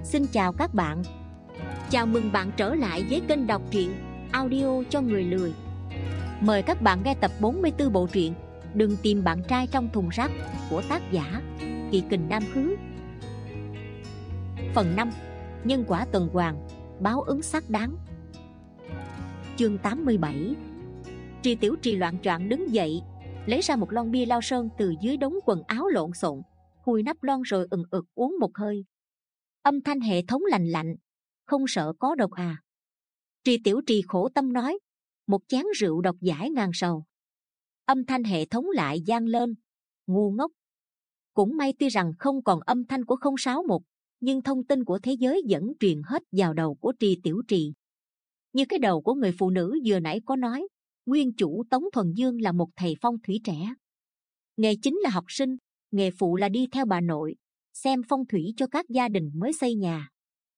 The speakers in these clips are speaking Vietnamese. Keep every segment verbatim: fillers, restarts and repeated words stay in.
Xin chào các bạn. Chào mừng bạn trở lại với kênh đọc truyện audio cho người lười. Mời các bạn nghe tập bốn mươi tư bộ truyện Đừng tìm bạn trai trong thùng rác của tác giả Kỳ Kình Nam Khứ. Phần năm. Nhân quả tuần hoàn, báo ứng xác đáng. Chương tám mươi bảy. Tri Tiểu Trì loạn choạng đứng dậy, lấy ra một lon bia Lao Sơn từ dưới đống quần áo lộn xộn, khui nắp lon rồi ừng ực uống một hơi. Âm thanh hệ thống lành lạnh: "Không sợ có độc à?" Tri Tiểu Trì khổ tâm nói: "Một chén rượu độc giải ngàn sầu." Âm thanh hệ thống lại vang lên: "Ngu ngốc." Cũng may tuy rằng không còn âm thanh của không sáu một, nhưng thông tin của thế giới vẫn truyền hết vào đầu của Tri Tiểu Trì. Như cái đầu của người phụ nữ vừa nãy có nói, nguyên chủ Tống Thuần Dương là một thầy phong thủy trẻ. Nghề chính là học sinh, nghề phụ là đi theo bà nội, xem phong thủy cho các gia đình mới xây nhà.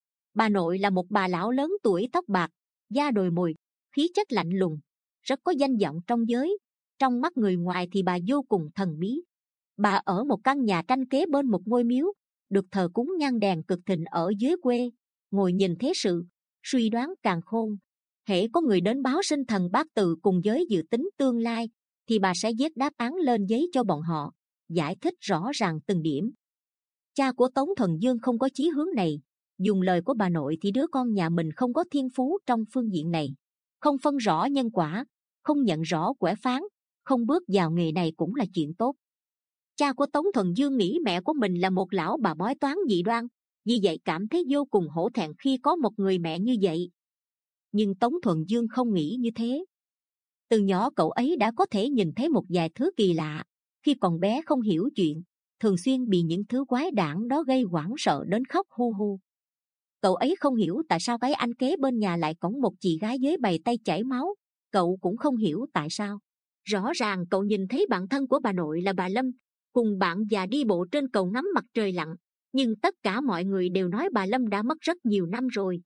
Bà nội là một bà lão lớn tuổi, tóc bạc, da đồi mồi, khí chất lạnh lùng, rất có danh vọng trong giới. Trong mắt người ngoài thì bà vô cùng thần bí. Bà ở một căn nhà tranh kế bên một ngôi miếu, được thờ cúng nhang đèn cực thịnh ở dưới quê, ngồi nhìn thế sự, suy đoán càn khôn. Hễ có người đến báo sinh thần bát tự cùng với dự tính tương lai, thì bà sẽ viết đáp án lên giấy cho bọn họ, giải thích rõ ràng từng điểm. Cha của Tống Thuần Dương không có chí hướng này. Dùng lời của bà nội thì đứa con nhà mình không có thiên phú trong phương diện này, không phân rõ nhân quả, không nhận rõ quẻ phán, không bước vào nghề này cũng là chuyện tốt. Cha của Tống Thuần Dương nghĩ mẹ của mình là một lão bà bói toán dị đoan, vì vậy cảm thấy vô cùng hổ thẹn khi có một người mẹ như vậy. Nhưng Tống Thuần Dương không nghĩ như thế. Từ nhỏ cậu ấy đã có thể nhìn thấy một vài thứ kỳ lạ. Khi còn bé không hiểu chuyện, thường xuyên bị những thứ quái đản đó gây hoảng sợ đến khóc hu hu. Cậu ấy không hiểu tại sao cái anh kế bên nhà lại cõng một chị gái với bầy tay chảy máu. Cậu cũng không hiểu tại sao. Rõ ràng cậu nhìn thấy bạn thân của bà nội là bà Lâm, cùng bạn già đi bộ trên cầu ngắm mặt trời lặn, nhưng tất cả mọi người đều nói bà Lâm đã mất rất nhiều năm rồi.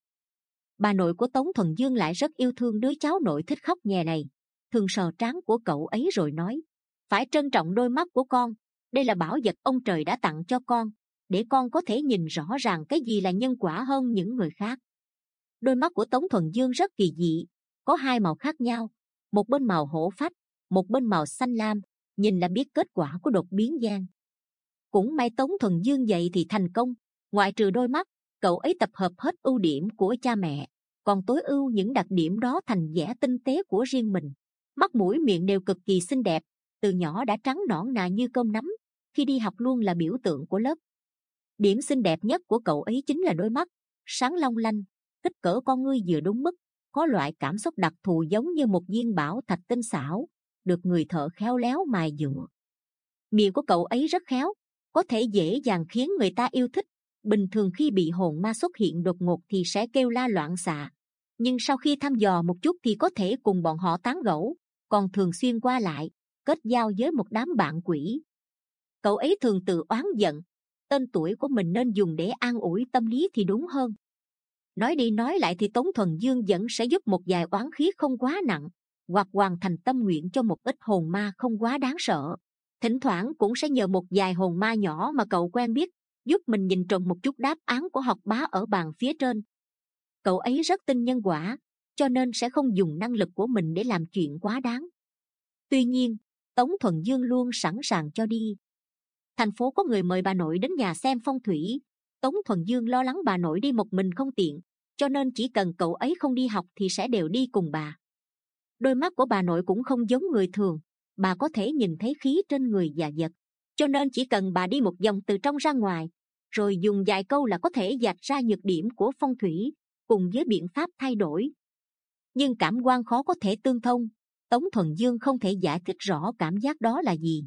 Bà nội của Tống Thuần Dương lại rất yêu thương đứa cháu nội thích khóc nhè này, thường sờ trán của cậu ấy rồi nói: "Phải trân trọng đôi mắt của con, đây là bảo vật ông trời đã tặng cho con, để con có thể nhìn rõ ràng cái gì là nhân quả hơn những người khác." Đôi mắt của Tống Thuần Dương rất kỳ dị, có hai màu khác nhau, một bên màu hổ phách, một bên màu xanh lam, nhìn là biết kết quả của đột biến gen. Cũng may Tống Thuần Dương vậy thì thành công, ngoại trừ đôi mắt, cậu ấy tập hợp hết ưu điểm của cha mẹ, còn tối ưu những đặc điểm đó thành vẻ tinh tế của riêng mình. Mắt mũi miệng đều cực kỳ xinh đẹp, từ nhỏ đã trắng nõn nà như cơm nắm, khi đi học luôn là biểu tượng của lớp. Điểm xinh đẹp nhất của cậu ấy chính là đôi mắt, sáng long lanh, kích cỡ con ngươi vừa đúng mức, có loại cảm xúc đặc thù giống như một viên bảo thạch tinh xảo, được người thợ khéo léo mài dũa. Miệng của cậu ấy rất khéo, có thể dễ dàng khiến người ta yêu thích. Bình thường khi bị hồn ma xuất hiện đột ngột thì sẽ kêu la loạn xạ, nhưng sau khi thăm dò một chút thì có thể cùng bọn họ tán gẫu, còn thường xuyên qua lại, kết giao với một đám bạn quỷ. Cậu ấy thường tự oán giận, tên tuổi của mình nên dùng để an ủi tâm lý thì đúng hơn. Nói đi nói lại thì Tống Thuần Dương vẫn sẽ giúp một vài oán khí không quá nặng, hoặc hoàn thành tâm nguyện cho một ít hồn ma không quá đáng sợ. Thỉnh thoảng cũng sẽ nhờ một vài hồn ma nhỏ mà cậu quen biết, giúp mình nhìn trộm một chút đáp án của học bá ở bàn phía trên. Cậu ấy rất tin nhân quả, cho nên sẽ không dùng năng lực của mình để làm chuyện quá đáng. Tuy nhiên, Tống Thuần Dương luôn sẵn sàng cho đi. Thành phố có người mời bà nội đến nhà xem phong thủy. Tống Thuần Dương lo lắng bà nội đi một mình không tiện, cho nên chỉ cần cậu ấy không đi học thì sẽ đều đi cùng bà. Đôi mắt của bà nội cũng không giống người thường, bà có thể nhìn thấy khí trên người và vật, cho nên chỉ cần bà đi một vòng từ trong ra ngoài, rồi dùng vài câu là có thể vạch ra nhược điểm của phong thủy, cùng với biện pháp thay đổi. Nhưng cảm quan khó có thể tương thông, Tống Thuần Dương không thể giải thích rõ cảm giác đó là gì.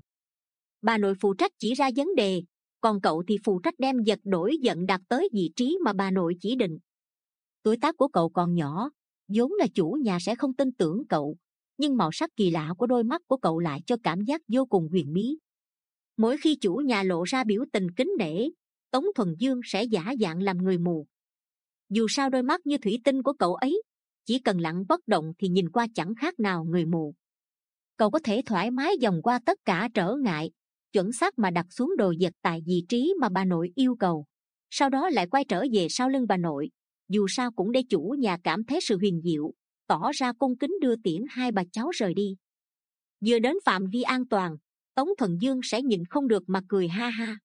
Bà nội phụ trách chỉ ra vấn đề, còn cậu thì phụ trách đem vật đổi vận đặt tới vị trí mà bà nội chỉ định. Tuổi tác của cậu còn nhỏ, vốn là chủ nhà sẽ không tin tưởng cậu, nhưng màu sắc kỳ lạ của đôi mắt của cậu lại cho cảm giác vô cùng huyền bí. Mỗi khi chủ nhà lộ ra biểu tình kính nể, Tống Thuần Dương sẽ giả dạng làm người mù. Dù sao đôi mắt như thủy tinh của cậu ấy, chỉ cần lặng bất động thì nhìn qua chẳng khác nào người mù. Cậu có thể thoải mái vòng qua tất cả trở ngại, chuẩn xác mà đặt xuống đồ vật tại vị trí mà bà nội yêu cầu, sau đó lại quay trở về sau lưng bà nội, dù sao cũng để chủ nhà cảm thấy sự huyền diệu, tỏ ra cung kính đưa tiễn hai bà cháu rời đi. Vừa đến phạm vi an toàn, Tống Thuần Dương sẽ nhịn không được mà cười ha ha.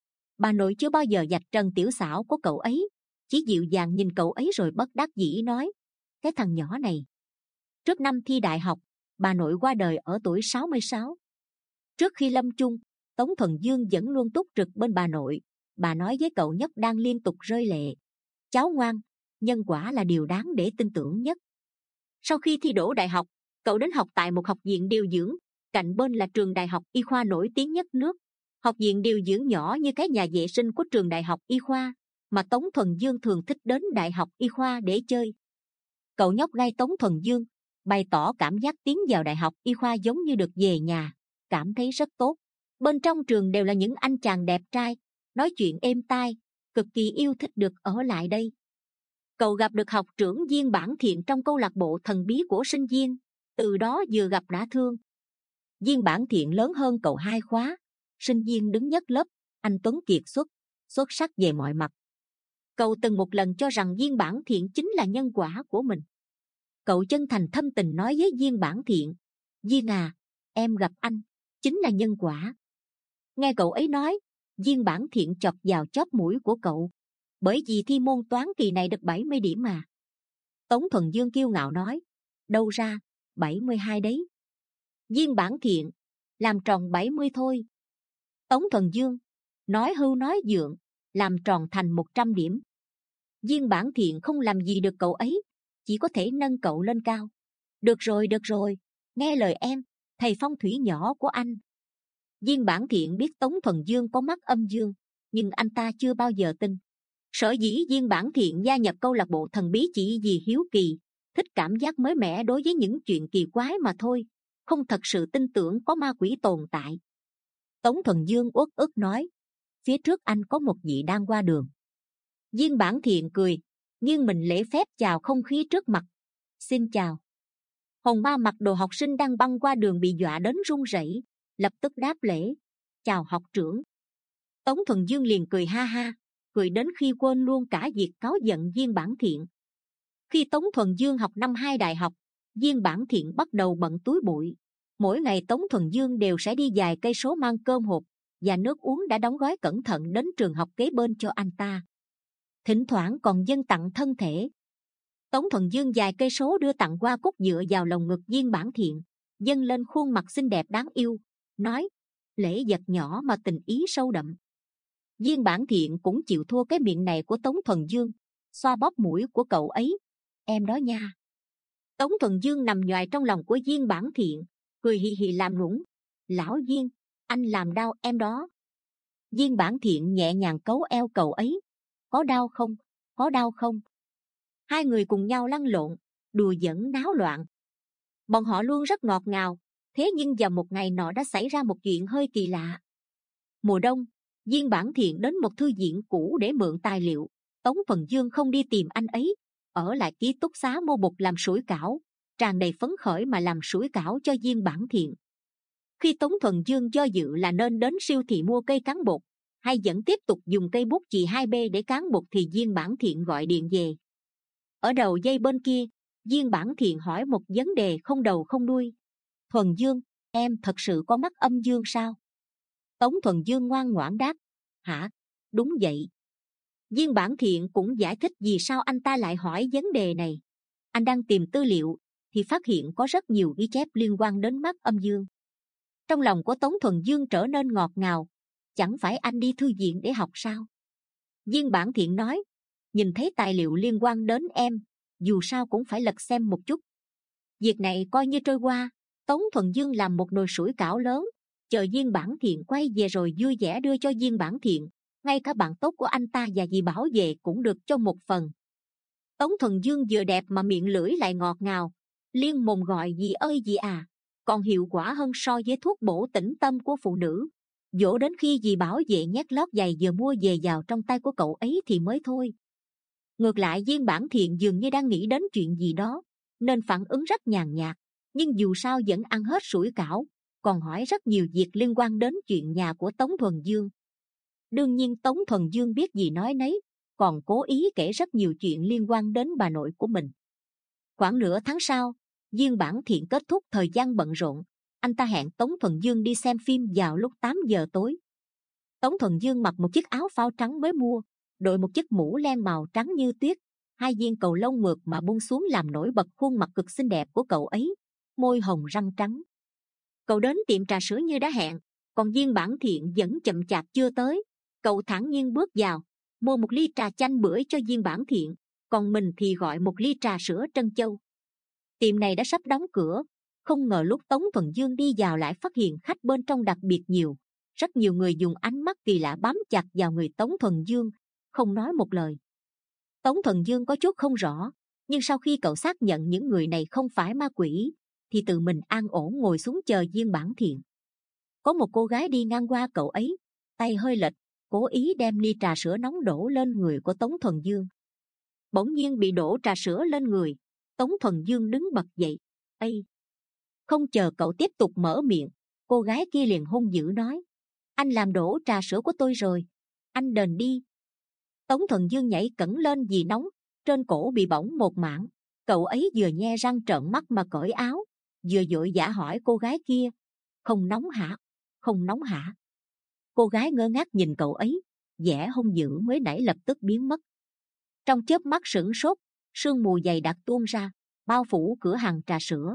Bà nội chưa bao giờ vạch trần tiểu xảo của cậu ấy, chỉ dịu dàng nhìn cậu ấy rồi bất đắc dĩ nói: cái thằng nhỏ này. Trước năm thi đại học, bà nội qua đời ở tuổi sáu mươi sáu. Trước khi lâm chung, Tống Thuần Dương vẫn luôn túc trực bên bà nội. Bà nói với cậu nhóc đang liên tục rơi lệ: cháu ngoan, nhân quả là điều đáng để tin tưởng nhất. Sau khi thi đỗ đại học, cậu đến học tại một học viện điều dưỡng, cạnh bên là trường đại học y khoa nổi tiếng nhất nước. Học viện điều dưỡng nhỏ như cái nhà vệ sinh của trường đại học y khoa, mà Tống Thuần Dương thường thích đến đại học y khoa để chơi. Cậu nhóc gai Tống Thuần Dương bày tỏ cảm giác tiến vào đại học y khoa giống như được về nhà, cảm thấy rất tốt. Bên trong trường đều là những anh chàng đẹp trai, nói chuyện êm tai, cực kỳ yêu thích được ở lại đây. Cậu gặp được học trưởng Viên Bản Thiện trong câu lạc bộ thần bí của sinh viên, từ đó vừa gặp đã thương. Viên Bản Thiện lớn hơn cậu hai khóa, sinh viên đứng nhất lớp, anh tuấn kiệt xuất, xuất sắc về mọi mặt. Cậu từng một lần cho rằng Viên Bản Thiện chính là nhân quả của mình. Cậu chân thành thâm tình nói với Viên Bản Thiện: Viên à, em gặp anh chính là nhân quả. Nghe cậu ấy nói, Viên Bản Thiện chọc vào chóp mũi của cậu: bởi vì thi môn toán kỳ này được bảy mươi điểm mà. Tống Thuần Dương kiêu ngạo nói: đâu ra, bảy mươi hai đấy. Viên Bản Thiện: làm tròn bảy mươi thôi. Tống Thuần Dương: nói hưu nói dượng, làm tròn thành một trăm điểm. Viên Bản Thiện không làm gì được cậu ấy, chỉ có thể nâng cậu lên cao. Được rồi, được rồi, nghe lời em, thầy phong thủy nhỏ của anh. Viên Bản Thiện biết Tống Thuần Dương có mắt âm dương, nhưng anh ta chưa bao giờ tin. Sở dĩ Viên Bản Thiện gia nhập câu lạc bộ thần bí chỉ vì hiếu kỳ, thích cảm giác mới mẻ đối với những chuyện kỳ quái mà thôi, không thật sự tin tưởng có ma quỷ tồn tại. Tống Thuần Dương uất ức nói: phía trước anh có một vị đang qua đường. Viên Bản Thiện cười, nghiêng mình lễ phép chào không khí trước mặt: xin chào. Hồn ma mặc đồ học sinh đang băng qua đường bị dọa đến run rẩy, lập tức đáp lễ: chào học trưởng. Tống Thuần Dương liền cười ha ha, cười đến khi quên luôn cả việc cáu giận Viên Bản Thiện. Khi Tống Thuần Dương học năm hai đại học, Viên Bản Thiện bắt đầu bận túi bụi. Mỗi ngày Tống Thuần Dương đều sẽ đi vài cây số mang cơm hộp và nước uống đã đóng gói cẩn thận đến trường học kế bên cho anh ta. Thỉnh thoảng còn dâng tặng thân thể. Tống Thuần Dương vài cây số đưa tặng hoa cúc dựa vào lồng ngực Viên Bản Thiện, dâng lên khuôn mặt xinh đẹp đáng yêu, nói: lễ vật nhỏ mà tình ý sâu đậm. Viên Bản Thiện cũng chịu thua cái miệng này của Tống Thuần Dương, xoa bóp mũi của cậu ấy: em đó nha. Tống Thuần Dương nằm nhoài trong lòng của Viên Bản Thiện, cười hì hì làm nũng: lão Viên, anh làm đau em đó. Viên Bản Thiện nhẹ nhàng cấu eo cậu ấy: có đau không, có đau không. Hai người cùng nhau lăn lộn, đùa giỡn náo loạn. Bọn họ luôn rất ngọt ngào. Thế nhưng vào một ngày nọ đã xảy ra một chuyện hơi kỳ lạ. Mùa đông, Viên Bản Thiện đến một thư viện cũ để mượn tài liệu. Tống Thuần Dương không đi tìm anh ấy, ở lại ký túc xá mua bột làm sủi cảo, tràn đầy phấn khởi mà làm sủi cảo cho Viên Bản Thiện. Khi Tống Thuần Dương do dự là nên đến siêu thị mua cây cán bột hay vẫn tiếp tục dùng cây bút chì hai B để cán bột thì Viên Bản Thiện gọi điện về. Ở đầu dây bên kia, Viên Bản Thiện hỏi một vấn đề không đầu không đuôi: Thuần Dương, em thật sự có mắt âm dương sao? Tống Thuần Dương ngoan ngoãn đáp: hả, đúng vậy. Viên Bản Thiện cũng giải thích vì sao anh ta lại hỏi vấn đề này. Anh đang tìm tư liệu thì phát hiện có rất nhiều ghi chép liên quan đến mắt âm dương. Trong lòng của Tống Thuần Dương trở nên ngọt ngào: chẳng phải anh đi thư viện để học sao? Viên Bản Thiện nói: nhìn thấy tài liệu liên quan đến em, dù sao cũng phải lật xem một chút. Việc này coi như trôi qua. Tống Thuần Dương làm một nồi sủi cảo lớn, chờ Viên Bản Thiện quay về rồi vui vẻ đưa cho Viên Bản Thiện. Ngay cả bạn tốt của anh ta và dì Bảo về cũng được cho một phần. Tống Thuần Dương vừa đẹp mà miệng lưỡi lại ngọt ngào, liên mồm gọi dì ơi dì à, còn hiệu quả hơn so với thuốc bổ tĩnh tâm của phụ nữ. Dỗ đến khi dì Bảo về nhét lót giày vừa mua về vào trong tay của cậu ấy thì mới thôi. Ngược lại Viên Bản Thiện dường như đang nghĩ đến chuyện gì đó, nên phản ứng rất nhàn nhạt, nhưng dù sao vẫn ăn hết sủi cảo, còn hỏi rất nhiều việc liên quan đến chuyện nhà của Tống Thuần Dương. Đương nhiên Tống Thuần Dương biết gì nói nấy, còn cố ý kể rất nhiều chuyện liên quan đến bà nội của mình. Khoảng nửa tháng sau, Diên Bản Thiện kết thúc thời gian bận rộn, anh ta hẹn Tống Thuần Dương đi xem phim vào lúc tám giờ tối. Tống Thuần Dương mặc một chiếc áo phao trắng mới mua, đội một chiếc mũ len màu trắng như tuyết, hai viên cầu lông mượt mà buông xuống làm nổi bật khuôn mặt cực xinh đẹp của cậu ấy, môi hồng răng trắng. Cậu đến tiệm trà sữa như đã hẹn, còn Diên Bản Thiện vẫn chậm chạp chưa tới. Cậu thản nhiên bước vào, mua một ly trà chanh bưởi cho Diên Bản Thiện, còn mình thì gọi một ly trà sữa trân châu. Tiệm này đã sắp đóng cửa, không ngờ lúc Tống Thuần Dương đi vào lại phát hiện khách bên trong đặc biệt nhiều. Rất nhiều người dùng ánh mắt kỳ lạ bám chặt vào người Tống Thuần Dương, không nói một lời. Tống Thuần Dương có chút không rõ, nhưng sau khi cậu xác nhận những người này không phải ma quỷ, thì tự mình an ổn ngồi xuống chờ Diên Bản Thiện. Có một cô gái đi ngang qua cậu ấy, tay hơi lệch, cố ý đem ly trà sữa nóng đổ lên người của Tống Thuần Dương. Bỗng nhiên bị đổ trà sữa lên người, Tống Thuần Dương đứng bật dậy. Ây! Không chờ cậu tiếp tục mở miệng, cô gái kia liền hung dữ nói: anh làm đổ trà sữa của tôi rồi, anh đền đi. Tống Thuần Dương nhảy cẫng lên vì nóng, trên cổ bị bỏng một mảng. Cậu ấy vừa nhe răng trợn mắt mà cởi áo, vừa vội vã hỏi cô gái kia: không nóng hả? Không nóng hả? Cô gái ngơ ngác nhìn cậu ấy, vẻ hung dữ mới nãy lập tức biến mất. Trong chớp mắt sửng sốt, sương mù dày đặc tuôn ra, bao phủ cửa hàng trà sữa.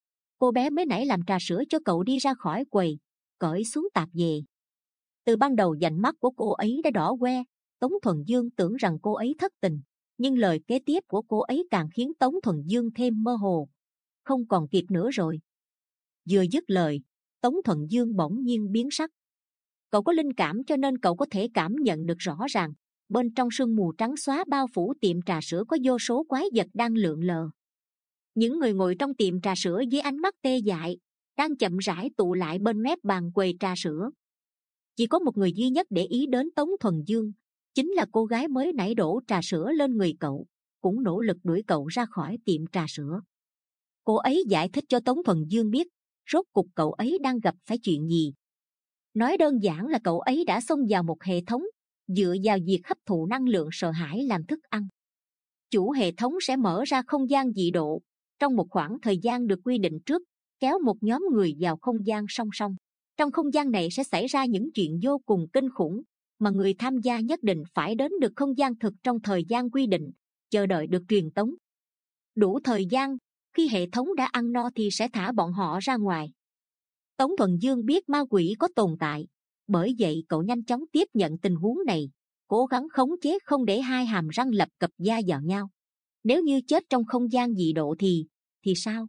Cô bé mới nãy làm trà sữa cho cậu đi ra khỏi quầy, cởi xuống tạp dề. Từ ban đầu vành mắt của cô ấy đã đỏ que. Tống Thuần Dương tưởng rằng cô ấy thất tình, nhưng lời kế tiếp của cô ấy càng khiến Tống Thuần Dương thêm mơ hồ. Không còn kịp nữa rồi. Vừa dứt lời, Tống Thuần Dương bỗng nhiên biến sắc. Cậu có linh cảm cho nên cậu có thể cảm nhận được rõ ràng, bên trong sương mù trắng xóa bao phủ tiệm trà sữa có vô số quái vật đang lượn lờ. Những người ngồi trong tiệm trà sữa với ánh mắt tê dại đang chậm rãi tụ lại bên mép bàn quầy trà sữa. Chỉ có một người duy nhất để ý đến Tống Thuần Dương, chính là cô gái mới nãy đổ trà sữa lên người cậu, cũng nỗ lực đuổi cậu ra khỏi tiệm trà sữa. Cô ấy giải thích cho Tống Thuần Dương biết rốt cuộc cậu ấy đang gặp phải chuyện gì. Nói đơn giản là cậu ấy đã xông vào một hệ thống dựa vào việc hấp thụ năng lượng sợ hãi làm thức ăn. Chủ hệ thống sẽ mở ra không gian dị độ trong một khoảng thời gian được quy định trước, kéo một nhóm người vào không gian song song. Trong không gian này sẽ xảy ra những chuyện vô cùng kinh khủng, mà người tham gia nhất định phải đến được không gian thực trong thời gian quy định, chờ đợi được truyền tống. Đủ thời gian, khi hệ thống đã ăn no thì sẽ thả bọn họ ra ngoài. Tống Thuần Dương biết ma quỷ có tồn tại, bởi vậy cậu nhanh chóng tiếp nhận tình huống này, cố gắng khống chế không để hai hàm răng lập cập da vào nhau. Nếu như chết trong không gian dị độ thì, thì sao?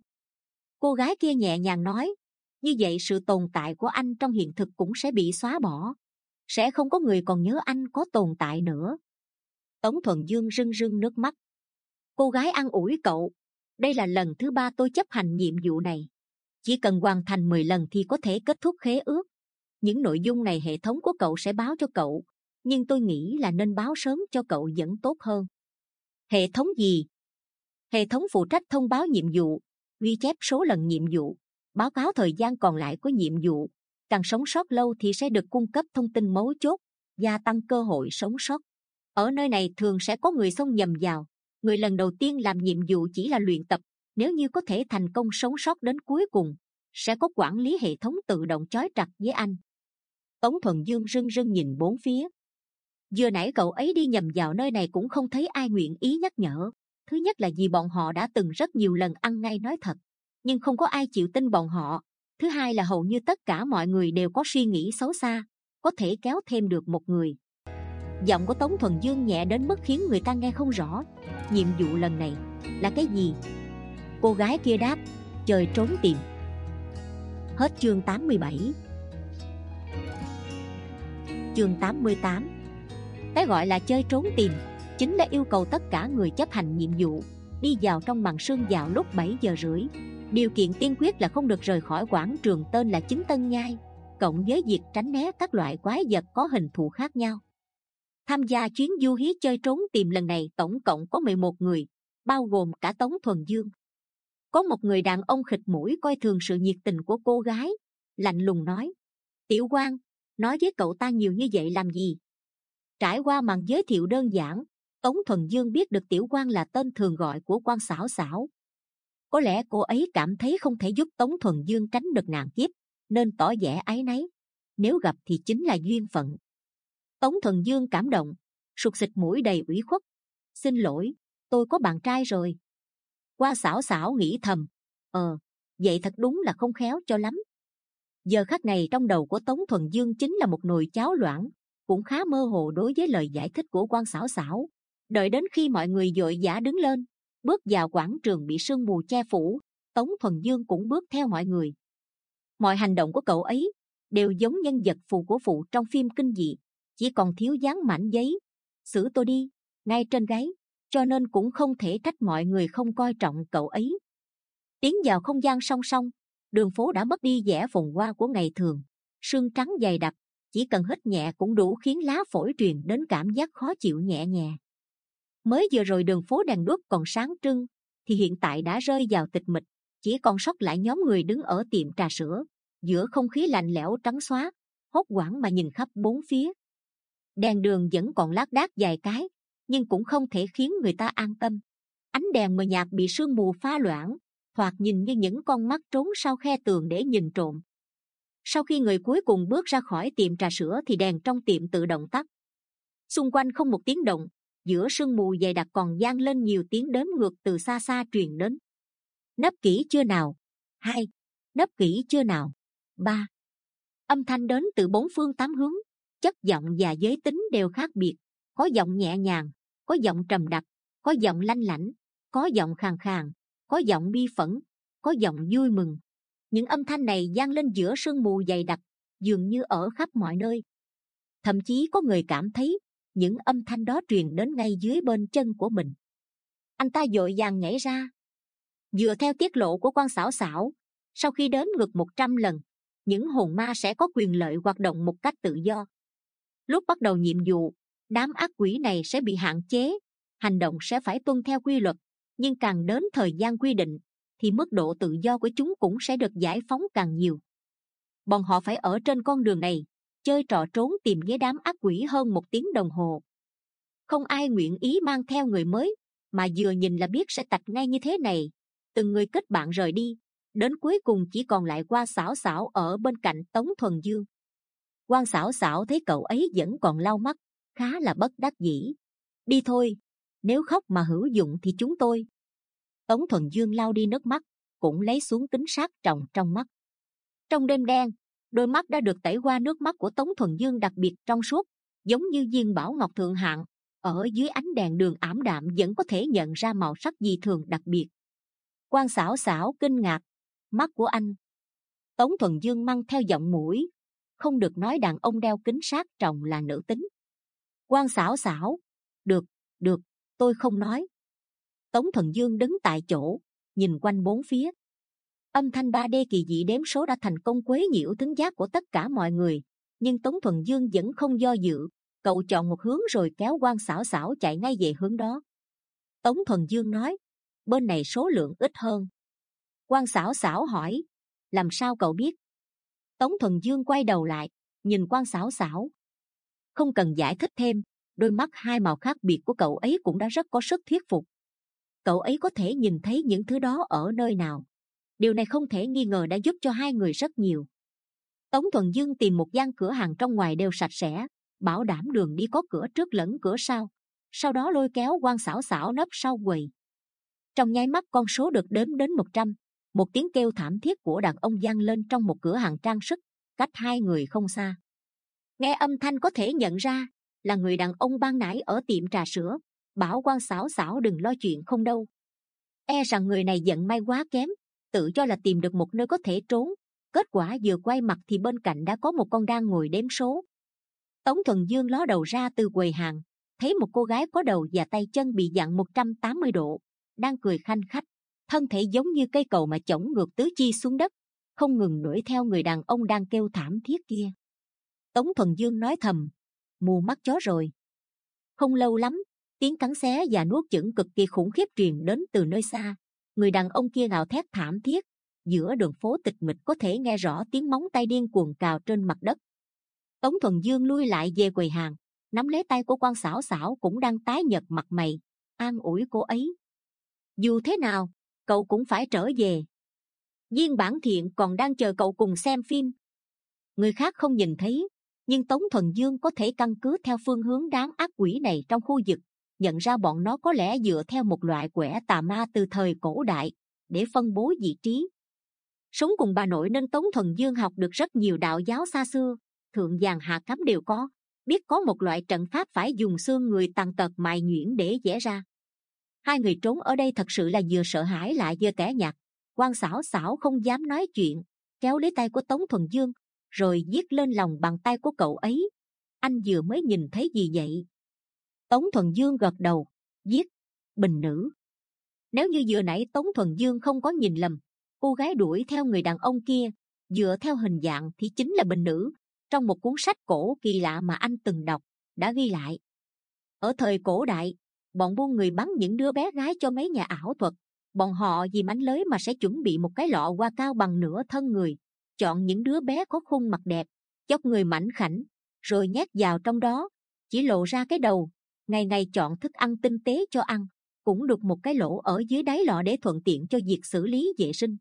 Cô gái kia nhẹ nhàng nói, như vậy sự tồn tại của anh trong hiện thực cũng sẽ bị xóa bỏ. Sẽ không có người còn nhớ anh có tồn tại nữa. Tống Thuần Dương rưng rưng nước mắt. Cô gái an ủi cậu, đây là lần thứ ba tôi chấp hành nhiệm vụ này. Chỉ cần hoàn thành mười lần thì có thể kết thúc khế ước. Những nội dung này hệ thống của cậu sẽ báo cho cậu, nhưng tôi nghĩ là nên báo sớm cho cậu vẫn tốt hơn. Hệ thống gì? Hệ thống phụ trách thông báo nhiệm vụ, ghi chép số lần nhiệm vụ, báo cáo thời gian còn lại của nhiệm vụ. Càng sống sót lâu thì sẽ được cung cấp thông tin mấu chốt, gia tăng cơ hội sống sót. Ở nơi này thường sẽ có người xông nhầm vào. Người lần đầu tiên làm nhiệm vụ chỉ là luyện tập. Nếu như có thể thành công sống sót đến cuối cùng, sẽ có quản lý hệ thống tự động chói chặt với anh. Tống Thuần Dương rưng rưng nhìn bốn phía. Vừa nãy cậu ấy đi nhầm vào nơi này cũng không thấy ai nguyện ý nhắc nhở. Thứ nhất là vì bọn họ đã từng rất nhiều lần ăn ngay nói thật, nhưng không có ai chịu tin bọn họ. Thứ hai là hầu như tất cả mọi người đều có suy nghĩ xấu xa, có thể kéo thêm được một người. Giọng của Tống Thuần Dương nhẹ đến mức khiến người ta nghe không rõ. Nhiệm vụ lần này là cái gì? Cô gái kia đáp, chơi trốn tìm. Hết chương tám mươi bảy. Chương tám mươi tám. Cái gọi là chơi trốn tìm chính là yêu cầu tất cả người chấp hành nhiệm vụ đi vào trong màn sương vào lúc bảy giờ rưỡi. Điều kiện tiên quyết là không được rời khỏi quảng trường tên là Chính Tân Nhai, cộng với việc tránh né các loại quái vật có hình thù khác nhau. Tham gia chuyến du hí chơi trốn tìm lần này tổng cộng có mười một người, bao gồm cả Tống Thuần Dương. Có một người đàn ông khịt mũi coi thường sự nhiệt tình của cô gái, lạnh lùng nói, Tiểu Quang, nói với cậu ta nhiều như vậy làm gì? Trải qua màn giới thiệu đơn giản, Tống Thuần Dương biết được Tiểu Quan là tên thường gọi của Quan Xảo Xảo. Có lẽ cô ấy cảm thấy không thể giúp Tống Thuần Dương tránh được nạn kiếp, nên tỏ vẻ áy náy. Nếu gặp thì chính là duyên phận. Tống Thuần Dương cảm động, sụt sịt mũi đầy ủy khuất. Xin lỗi, tôi có bạn trai rồi. Quan Xảo Xảo nghĩ thầm, ờ, vậy thật đúng là không khéo cho lắm. Giờ khắc này trong đầu của Tống Thuần Dương chính là một nồi cháo loãng, cũng khá mơ hồ đối với lời giải thích của Quan Xảo Xảo. Đợi đến khi mọi người vội vã đứng lên, bước vào quảng trường bị sương mù che phủ, Tống Thuần Dương cũng bước theo mọi người. Mọi hành động của cậu ấy đều giống nhân vật phù của phụ trong phim kinh dị, chỉ còn thiếu dán mảnh giấy "Xử tôi đi" ngay trên gáy, cho nên cũng không thể trách mọi người không coi trọng cậu ấy. Tiến vào không gian song song, đường phố đã mất đi vẻ phồn hoa của ngày thường, sương trắng dày đặc, chỉ cần hít nhẹ cũng đủ khiến lá phổi truyền đến cảm giác khó chịu nhẹ nhẹ. Mới vừa rồi đường phố đèn đuốc còn sáng trưng, thì hiện tại đã rơi vào tịch mịch, chỉ còn sót lại nhóm người đứng ở tiệm trà sữa, giữa không khí lạnh lẽo trắng xóa, hốt hoảng mà nhìn khắp bốn phía. Đèn đường vẫn còn lác đác vài cái, nhưng cũng không thể khiến người ta an tâm. Ánh đèn mờ nhạt bị sương mù pha loãng, thoạt nhìn như những con mắt trốn sau khe tường để nhìn trộm. Sau khi người cuối cùng bước ra khỏi tiệm trà sữa thì đèn trong tiệm tự động tắt. Xung quanh không một tiếng động, giữa sương mù dày đặc còn vang lên nhiều tiếng đếm ngược từ xa xa truyền đến. Nấp kỹ chưa nào? Hai. Nấp kỹ chưa nào? Ba. Âm thanh đến từ bốn phương tám hướng, chất giọng và giới tính đều khác biệt. Có giọng nhẹ nhàng, có giọng trầm đặc, có giọng lanh lảnh, có giọng khàn khàn, có giọng bi phẫn, có giọng vui mừng. Những âm thanh này vang lên giữa sương mù dày đặc, dường như ở khắp mọi nơi. Thậm chí có người cảm thấy những âm thanh đó truyền đến ngay dưới bên chân của mình. Anh ta vội vàng nhảy ra. Dựa theo tiết lộ của Quan Xảo Xảo, sau khi đến ngược một trăm lần, những hồn ma sẽ có quyền lợi hoạt động một cách tự do. Lúc bắt đầu nhiệm vụ, đám ác quỷ này sẽ bị hạn chế, hành động sẽ phải tuân theo quy luật, nhưng càng đến thời gian quy định, thì mức độ tự do của chúng cũng sẽ được giải phóng càng nhiều. Bọn họ phải ở trên con đường này, chơi trò trốn tìm với đám ác quỷ hơn một tiếng đồng hồ. Không ai nguyện ý mang theo người mới, mà vừa nhìn là biết sẽ tạch ngay như thế này. Từng người kết bạn rời đi, đến cuối cùng chỉ còn lại Quan Xảo Xảo ở bên cạnh Tống Thuần Dương. Quan Xảo Xảo thấy cậu ấy vẫn còn lau mắt, khá là bất đắc dĩ. Đi thôi, nếu khóc mà hữu dụng thì chúng tôi. Tống Thuần Dương lau đi nước mắt, cũng lấy xuống kính sát tròng trong mắt. Trong đêm đen, đôi mắt đã được tẩy qua nước mắt của Tống Thuần Dương đặc biệt trong suốt, giống như viên bảo ngọc thượng hạng. Ở dưới ánh đèn đường ảm đạm vẫn có thể nhận ra màu sắc dị thường đặc biệt. Quan Xảo Xảo kinh ngạc, mắt của anh. Tống Thuần Dương mang theo giọng mũi, không được nói đàn ông đeo kính sát tròng là nữ tính. Quan Xảo Xảo, được, được, tôi không nói. Tống Thuần Dương đứng tại chỗ, nhìn quanh bốn phía. Âm thanh ba D kỳ dị đếm số đã thành công quấy nhiễu thính giác của tất cả mọi người, nhưng Tống Thuần Dương vẫn không do dự. Cậu chọn một hướng rồi kéo Quan Xảo Xảo chạy ngay về hướng đó. Tống Thuần Dương nói, bên này số lượng ít hơn. Quan Xảo Xảo hỏi, làm sao cậu biết? Tống Thuần Dương quay đầu lại, nhìn Quan Xảo Xảo. Không cần giải thích thêm, đôi mắt hai màu khác biệt của cậu ấy cũng đã rất có sức thuyết phục. Cậu ấy có thể nhìn thấy những thứ đó ở nơi nào. Điều này không thể nghi ngờ đã giúp cho hai người rất nhiều. Tống Thuần Dương tìm một gian cửa hàng trong ngoài đều sạch sẽ, bảo đảm đường đi có cửa trước lẫn cửa sau. Sau đó lôi kéo Quan Xảo Xảo nấp sau quầy. Trong nháy mắt con số được đếm đến một trăm. Một tiếng kêu thảm thiết của đàn ông vang lên trong một cửa hàng trang sức, cách hai người không xa. Nghe âm thanh có thể nhận ra là người đàn ông ban nãy ở tiệm trà sữa, bảo Quan Xảo Xảo đừng lo chuyện không đâu. E rằng người này vận may quá kém, tự cho là tìm được một nơi có thể trốn. Kết quả vừa quay mặt thì bên cạnh đã có một con đang ngồi đếm số. Tống Thuần Dương ló đầu ra từ quầy hàng, thấy một cô gái có đầu và tay chân bị dặn một trăm tám mươi độ, đang cười khanh khách, thân thể giống như cây cầu mà chổng ngược tứ chi xuống đất, không ngừng đuổi theo người đàn ông đang kêu thảm thiết kia. Tống Thuần Dương nói thầm, mù mắt chó rồi. Không lâu lắm, tiếng cắn xé và nuốt chửng cực kỳ khủng khiếp truyền đến từ nơi xa. Người đàn ông kia gào thét thảm thiết, giữa đường phố tịch mịch có thể nghe rõ tiếng móng tay điên cuồng cào trên mặt đất. Tống Thuần Dương lui lại về quầy hàng, nắm lấy tay của Quan Xảo Xảo cũng đang tái nhợt mặt mày, an ủi cô ấy. Dù thế nào, cậu cũng phải trở về. Viên Bản Thiện còn đang chờ cậu cùng xem phim. Người khác không nhìn thấy, nhưng Tống Thuần Dương có thể căn cứ theo phương hướng đám ác quỷ này trong khu vực, nhận ra bọn nó có lẽ dựa theo một loại quẻ tà ma từ thời cổ đại để phân bố vị trí. Sống cùng bà nội nên Tống Thuần Dương học được rất nhiều đạo giáo xa xưa, thượng vàng hạ cám đều có, biết có một loại trận pháp phải dùng xương người tàn tật mài nhuyễn để vẽ ra. Hai người trốn ở đây thật sự là vừa sợ hãi lại vừa tẻ nhạt. Quan Xảo Xảo không dám nói chuyện, kéo lấy tay của Tống Thuần Dương, rồi viết lên lòng bàn tay của cậu ấy. Anh vừa mới nhìn thấy gì vậy? Tống Thuần Dương gật đầu, viết Bình Nữ. Nếu như vừa nãy Tống Thuần Dương không có nhìn lầm, cô gái đuổi theo người đàn ông kia, dựa theo hình dạng thì chính là Bình Nữ, trong một cuốn sách cổ kỳ lạ mà anh từng đọc, đã ghi lại. Ở thời cổ đại, bọn buôn người bắn những đứa bé gái cho mấy nhà ảo thuật. Bọn họ vì mánh lới mà sẽ chuẩn bị một cái lọ hoa cao bằng nửa thân người, chọn những đứa bé có khuôn mặt đẹp, dốc người mảnh khảnh, rồi nhét vào trong đó, chỉ lộ ra cái đầu, ngày ngày chọn thức ăn tinh tế cho ăn, cũng được một cái lỗ ở dưới đáy lọ để thuận tiện cho việc xử lý vệ sinh.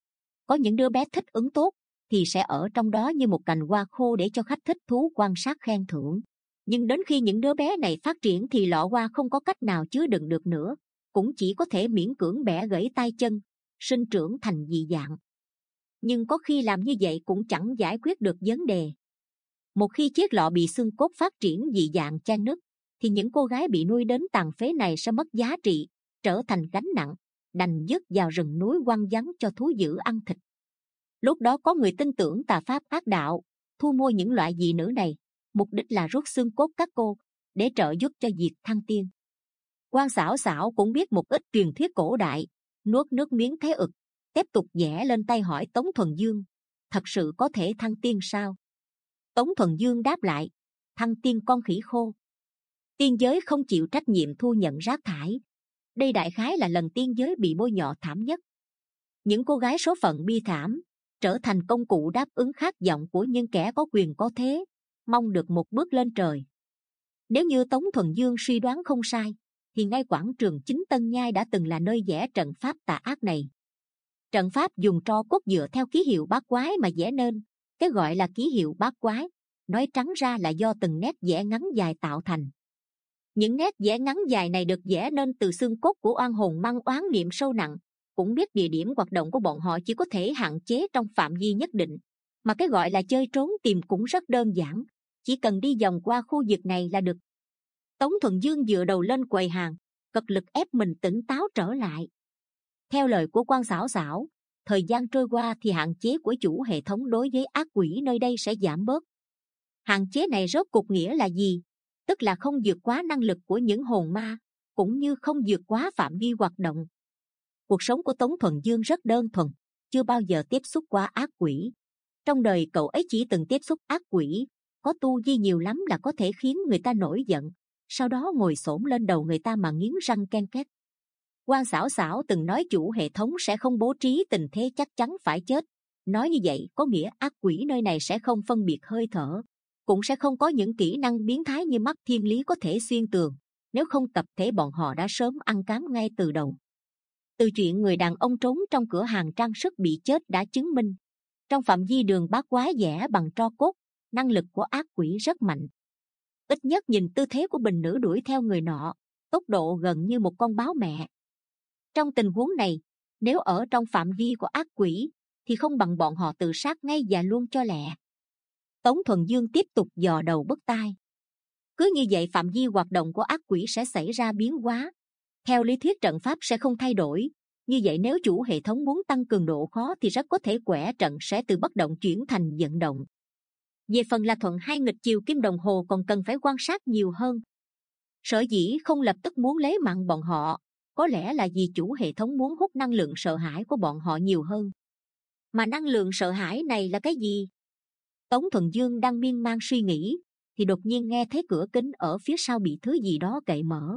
Có những đứa bé thích ứng tốt thì sẽ ở trong đó như một cành hoa khô để cho khách thích thú quan sát khen thưởng. Nhưng đến khi những đứa bé này phát triển thì lọ hoa không có cách nào chứa đựng được nữa, cũng chỉ có thể miễn cưỡng bẻ gãy tay chân, sinh trưởng thành dị dạng. Nhưng có khi làm như vậy cũng chẳng giải quyết được vấn đề. Một khi chiếc lọ bị xương cốt phát triển dị dạng chan nứt, thì những cô gái bị nuôi đến tàn phế này sẽ mất giá trị, trở thành gánh nặng, đành dứt vào rừng núi hoang vắng cho thú dữ ăn thịt. Lúc đó có người tin tưởng tà pháp ác đạo, thu mua những loại dị nữ này, mục đích là rút xương cốt các cô để trợ giúp cho việc thăng tiên. Quan Xảo Xảo cũng biết một ít truyền thuyết cổ đại, nuốt nước miếng thấy ực, tiếp tục vẽ lên tay hỏi Tống Thuần Dương, thật sự có thể thăng tiên sao? Tống Thuần Dương đáp lại, thăng tiên con khỉ khô. Tiên giới không chịu trách nhiệm thu nhận rác thải. Đây đại khái là lần tiên giới bị bôi nhọ thảm nhất. Những cô gái số phận bi thảm, trở thành công cụ đáp ứng khát vọng của những kẻ có quyền có thế, mong được một bước lên trời. Nếu như Tống Thuần Dương suy đoán không sai, thì ngay quảng trường Chính Tân Nhai đã từng là nơi vẽ trận pháp tà ác này. Trận pháp dùng tro cốt dựa theo ký hiệu bát quái mà vẽ nên. Cái gọi là ký hiệu bát quái, nói trắng ra là do từng nét vẽ ngắn dài tạo thành. Những nét vẽ ngắn dài này được vẽ nên từ xương cốt của oan hồn mang oán niệm sâu nặng, cũng biết địa điểm hoạt động của bọn họ chỉ có thể hạn chế trong phạm vi nhất định. Mà cái gọi là chơi trốn tìm cũng rất đơn giản, chỉ cần đi vòng qua khu vực này là được. Tống Thuần Dương dựa đầu lên quầy hàng, cực lực ép mình tỉnh táo trở lại. Theo lời của Quan Xảo Xảo, thời gian trôi qua thì hạn chế của chủ hệ thống đối với ác quỷ nơi đây sẽ giảm bớt. Hạn chế này rốt cuộc nghĩa là gì? Tức là không vượt quá năng lực của những hồn ma, cũng như không vượt quá phạm vi hoạt động. Cuộc sống của Tống Thuần Dương rất đơn thuần, chưa bao giờ tiếp xúc qua ác quỷ. Trong đời cậu ấy chỉ từng tiếp xúc ác quỷ, có tu vi nhiều lắm là có thể khiến người ta nổi giận, sau đó ngồi xổm lên đầu người ta mà nghiến răng ken két. Quan Xảo Xảo từng nói chủ hệ thống sẽ không bố trí tình thế chắc chắn phải chết. Nói như vậy có nghĩa ác quỷ nơi này sẽ không phân biệt hơi thở, cũng sẽ không có những kỹ năng biến thái như mắt thiên lý có thể xuyên tường. Nếu không tập thể bọn họ đã sớm ăn cám ngay từ đầu. Từ chuyện người đàn ông trốn trong cửa hàng trang sức bị chết đã chứng minh, trong phạm vi đường bát quái vẽ bằng tro cốt, năng lực của ác quỷ rất mạnh. Ít nhất nhìn tư thế của Bình Nữ đuổi theo người nọ, tốc độ gần như một con báo mẹ. Trong tình huống này, nếu ở trong phạm vi của ác quỷ, thì không bằng bọn họ tự sát ngay và luôn cho lẹ. Tống Thuần Dương tiếp tục dò đầu bứt tai. Cứ như vậy phạm vi hoạt động của ác quỷ sẽ xảy ra biến hóa. Theo lý thuyết trận pháp sẽ không thay đổi. Như vậy nếu chủ hệ thống muốn tăng cường độ khó thì rất có thể quẻ trận sẽ từ bất động chuyển thành vận động. Về phần là thuận hay nghịch chiều kim đồng hồ còn cần phải quan sát nhiều hơn. Sở dĩ không lập tức muốn lấy mạng bọn họ, có lẽ là vì chủ hệ thống muốn hút năng lượng sợ hãi của bọn họ nhiều hơn. Mà năng lượng sợ hãi này là cái gì? Tống Thuần Dương đang miên man suy nghĩ, thì đột nhiên nghe thấy cửa kính ở phía sau bị thứ gì đó cậy mở.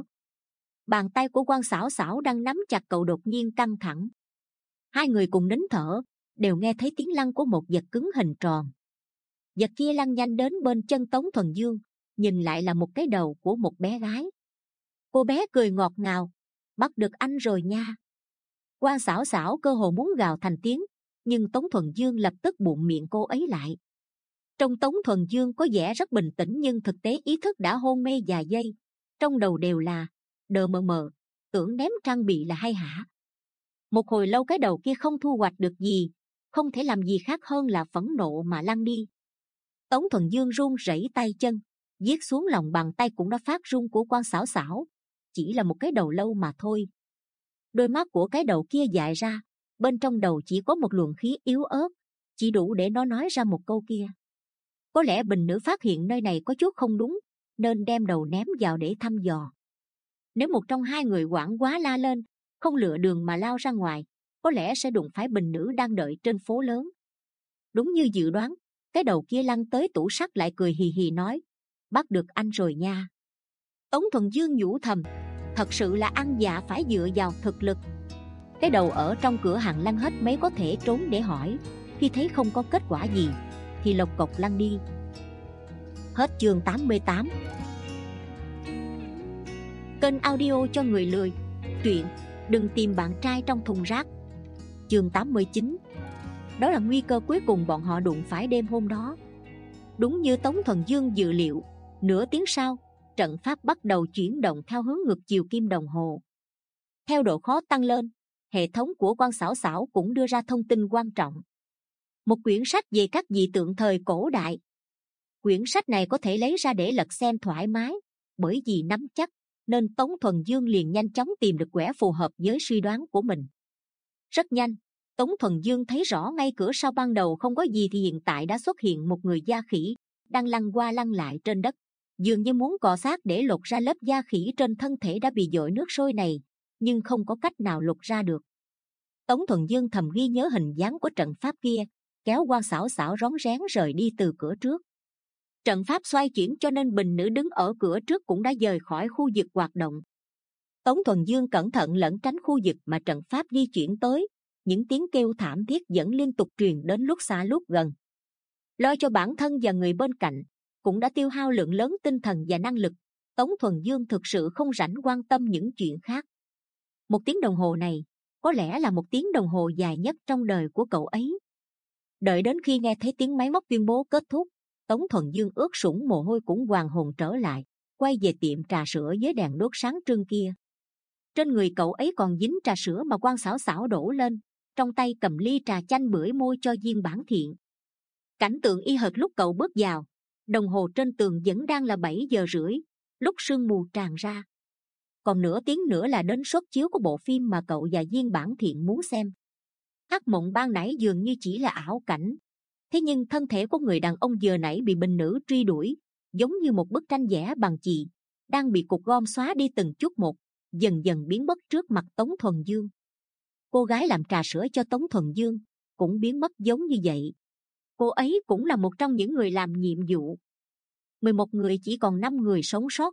Bàn tay của Quan Xảo Xảo đang nắm chặt cậu đột nhiên căng thẳng. Hai người cùng nín thở, đều nghe thấy tiếng lăn của một vật cứng hình tròn. Vật kia lăn nhanh đến bên chân Tống Thuần Dương, nhìn lại là một cái đầu của một bé gái. Cô bé cười ngọt ngào: "Bắt được anh rồi nha." Quan Xảo Xảo cơ hồ muốn gào thành tiếng, nhưng Tống Thuần Dương lập tức bụm miệng cô ấy lại. Trong Tống Thuần Dương có vẻ rất bình tĩnh, nhưng thực tế ý thức đã hôn mê vài giây, trong đầu đều là đờ mờ mờ, tưởng ném trang bị là hay hả. Một hồi lâu cái đầu kia không thu hoạch được gì, không thể làm gì khác hơn là phẫn nộ mà lăn đi. Tống Thuần Dương run rẩy tay chân, viết xuống lòng bàn tay cũng đã phát run của Quan Xảo Xảo. Chỉ là một cái đầu lâu mà thôi. Đôi mắt của cái đầu kia dại ra, bên trong đầu chỉ có một luồng khí yếu ớt, chỉ đủ để nó nói ra một câu kia. Có lẽ bình nữ phát hiện nơi này có chút không đúng, nên đem đầu ném vào để thăm dò. Nếu một trong hai người hoảng quá la lên, không lựa đường mà lao ra ngoài, có lẽ sẽ đụng phải bình nữ đang đợi trên phố lớn. Đúng như dự đoán, cái đầu kia lăn tới tủ sắt lại cười hì hì nói: "Bắt được anh rồi nha." Tống Thuần Dương nhủ thầm, thật sự là ăn dạ phải dựa vào thực lực. Cái đầu ở trong cửa hàng lăn hết mấy có thể trốn để hỏi, khi thấy không có kết quả gì thì lộc cộc lăn đi. Hết chương tám mươi tám. Kênh audio cho người lười. Truyện Đừng tìm bạn trai trong thùng rác. Chương tám mươi chín. Đó là nguy cơ cuối cùng bọn họ đụng phải đêm hôm đó. Đúng như Tống Thuần Dương dự liệu, nửa tiếng sau, trận pháp bắt đầu chuyển động theo hướng ngược chiều kim đồng hồ. Theo độ khó tăng lên, hệ thống của Quan Xảo Xảo cũng đưa ra thông tin quan trọng. Một quyển sách về các dị tượng thời cổ đại. Quyển sách này có thể lấy ra để lật xem thoải mái, bởi vì nắm chắc, nên Tống Thuần Dương liền nhanh chóng tìm được quẻ phù hợp với suy đoán của mình. Rất nhanh, Tống Thuần Dương thấy rõ ngay cửa sau ban đầu không có gì thì hiện tại đã xuất hiện một người da khỉ, đang lăn qua lăn lại trên đất, dường như muốn cọ sát để lột ra lớp da khỉ trên thân thể đã bị dội nước sôi này, nhưng không có cách nào lột ra được. Tống Thuần Dương thầm ghi nhớ hình dáng của trận pháp kia, kéo Quan Xảo Xảo rón rén rời đi từ cửa trước. Trận pháp xoay chuyển cho nên bình nữ đứng ở cửa trước cũng đã rời khỏi khu vực hoạt động. Tống Thuần Dương cẩn thận lẩn tránh khu vực mà trận pháp di chuyển tới, những tiếng kêu thảm thiết vẫn liên tục truyền đến lúc xa lúc gần. Lo cho bản thân và người bên cạnh, cũng đã tiêu hao lượng lớn tinh thần và năng lực. Tống Thuần Dương thực sự không rảnh quan tâm những chuyện khác. Một tiếng đồng hồ này có lẽ là một tiếng đồng hồ dài nhất trong đời của cậu ấy. Đợi đến khi nghe thấy tiếng máy móc tuyên bố kết thúc, Tống Thuần Dương ướt sũng mồ hôi cũng hoàn hồn trở lại, quay về tiệm trà sữa với đèn đốt sáng trưng kia. Trên người cậu ấy còn dính trà sữa mà Quan Xảo Xảo đổ lên, trong tay cầm ly trà chanh bưởi môi cho Viên Bản Thiện. Cảnh tượng y hệt lúc cậu bước vào, đồng hồ trên tường vẫn đang là bảy giờ rưỡi, lúc sương mù tràn ra. Còn nửa tiếng nữa là đến suất chiếu của bộ phim mà cậu và Viên Bản Thiện muốn xem. Ác mộng ban nãy dường như chỉ là ảo cảnh, thế nhưng thân thể của người đàn ông vừa nãy bị bình nữ truy đuổi, giống như một bức tranh vẽ bằng chì, đang bị cục gom xóa đi từng chút một, dần dần biến mất trước mặt Tống Thuần Dương. Cô gái làm trà sữa cho Tống Thuần Dương cũng biến mất giống như vậy. Cô ấy cũng là một trong những người làm nhiệm vụ. mười một người chỉ còn năm người sống sót.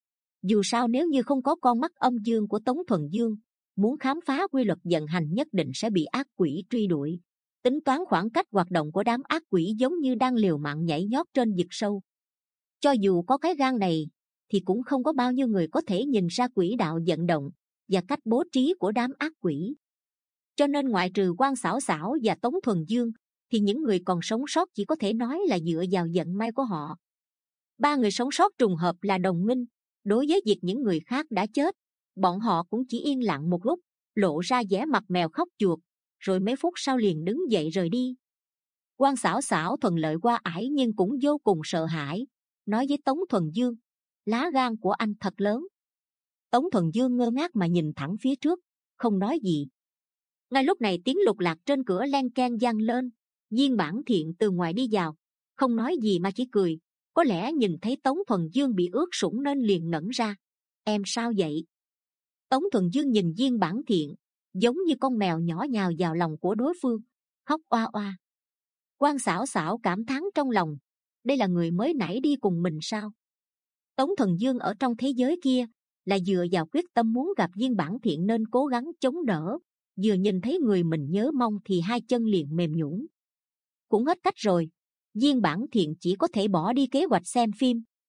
Dù sao nếu như không có con mắt âm dương của Tống Thuần Dương, muốn khám phá quy luật vận hành nhất định sẽ bị ác quỷ truy đuổi. Tính toán khoảng cách hoạt động của đám ác quỷ giống như đang liều mạng nhảy nhót trên vực sâu. Cho dù có cái gan này, thì cũng không có bao nhiêu người có thể nhìn ra quỹ đạo vận động và cách bố trí của đám ác quỷ. Cho nên ngoại trừ Quan Xảo Xảo và Tống Thuần Dương, thì những người còn sống sót chỉ có thể nói là dựa vào vận may của họ. Ba người sống sót trùng hợp là đồng minh. Đối với việc những người khác đã chết, bọn họ cũng chỉ yên lặng một lúc, lộ ra vẻ mặt mèo khóc chuột, rồi mấy phút sau liền đứng dậy rời đi. Quan Xảo Xảo thuận lợi qua ải nhưng cũng vô cùng sợ hãi, nói với Tống Thuần Dương: lá gan của anh thật lớn. Tống Thuần Dương ngơ ngác mà nhìn thẳng phía trước, không nói gì. Ngay lúc này tiếng lục lạc trên cửa len keng vang lên. Viên Bản Thiện từ ngoài đi vào, không nói gì mà chỉ cười, có lẽ nhìn thấy Tống Thuần Dương bị ướt sũng nên liền ngẩn ra. Em sao vậy? Tống Thuần Dương nhìn Viên Bản Thiện, giống như con mèo nhỏ nhào vào lòng của đối phương, khóc oa oa. Quan Xảo Xảo cảm thán trong lòng, đây là người mới nãy đi cùng mình sao? Tống Thuần Dương ở trong thế giới kia là dựa vào quyết tâm muốn gặp Viên Bản Thiện nên cố gắng chống đỡ, vừa nhìn thấy người mình nhớ mong thì hai chân liền mềm nhũn. Cũng hết cách rồi, Viên Bản Thiện chỉ có thể bỏ đi kế hoạch xem phim,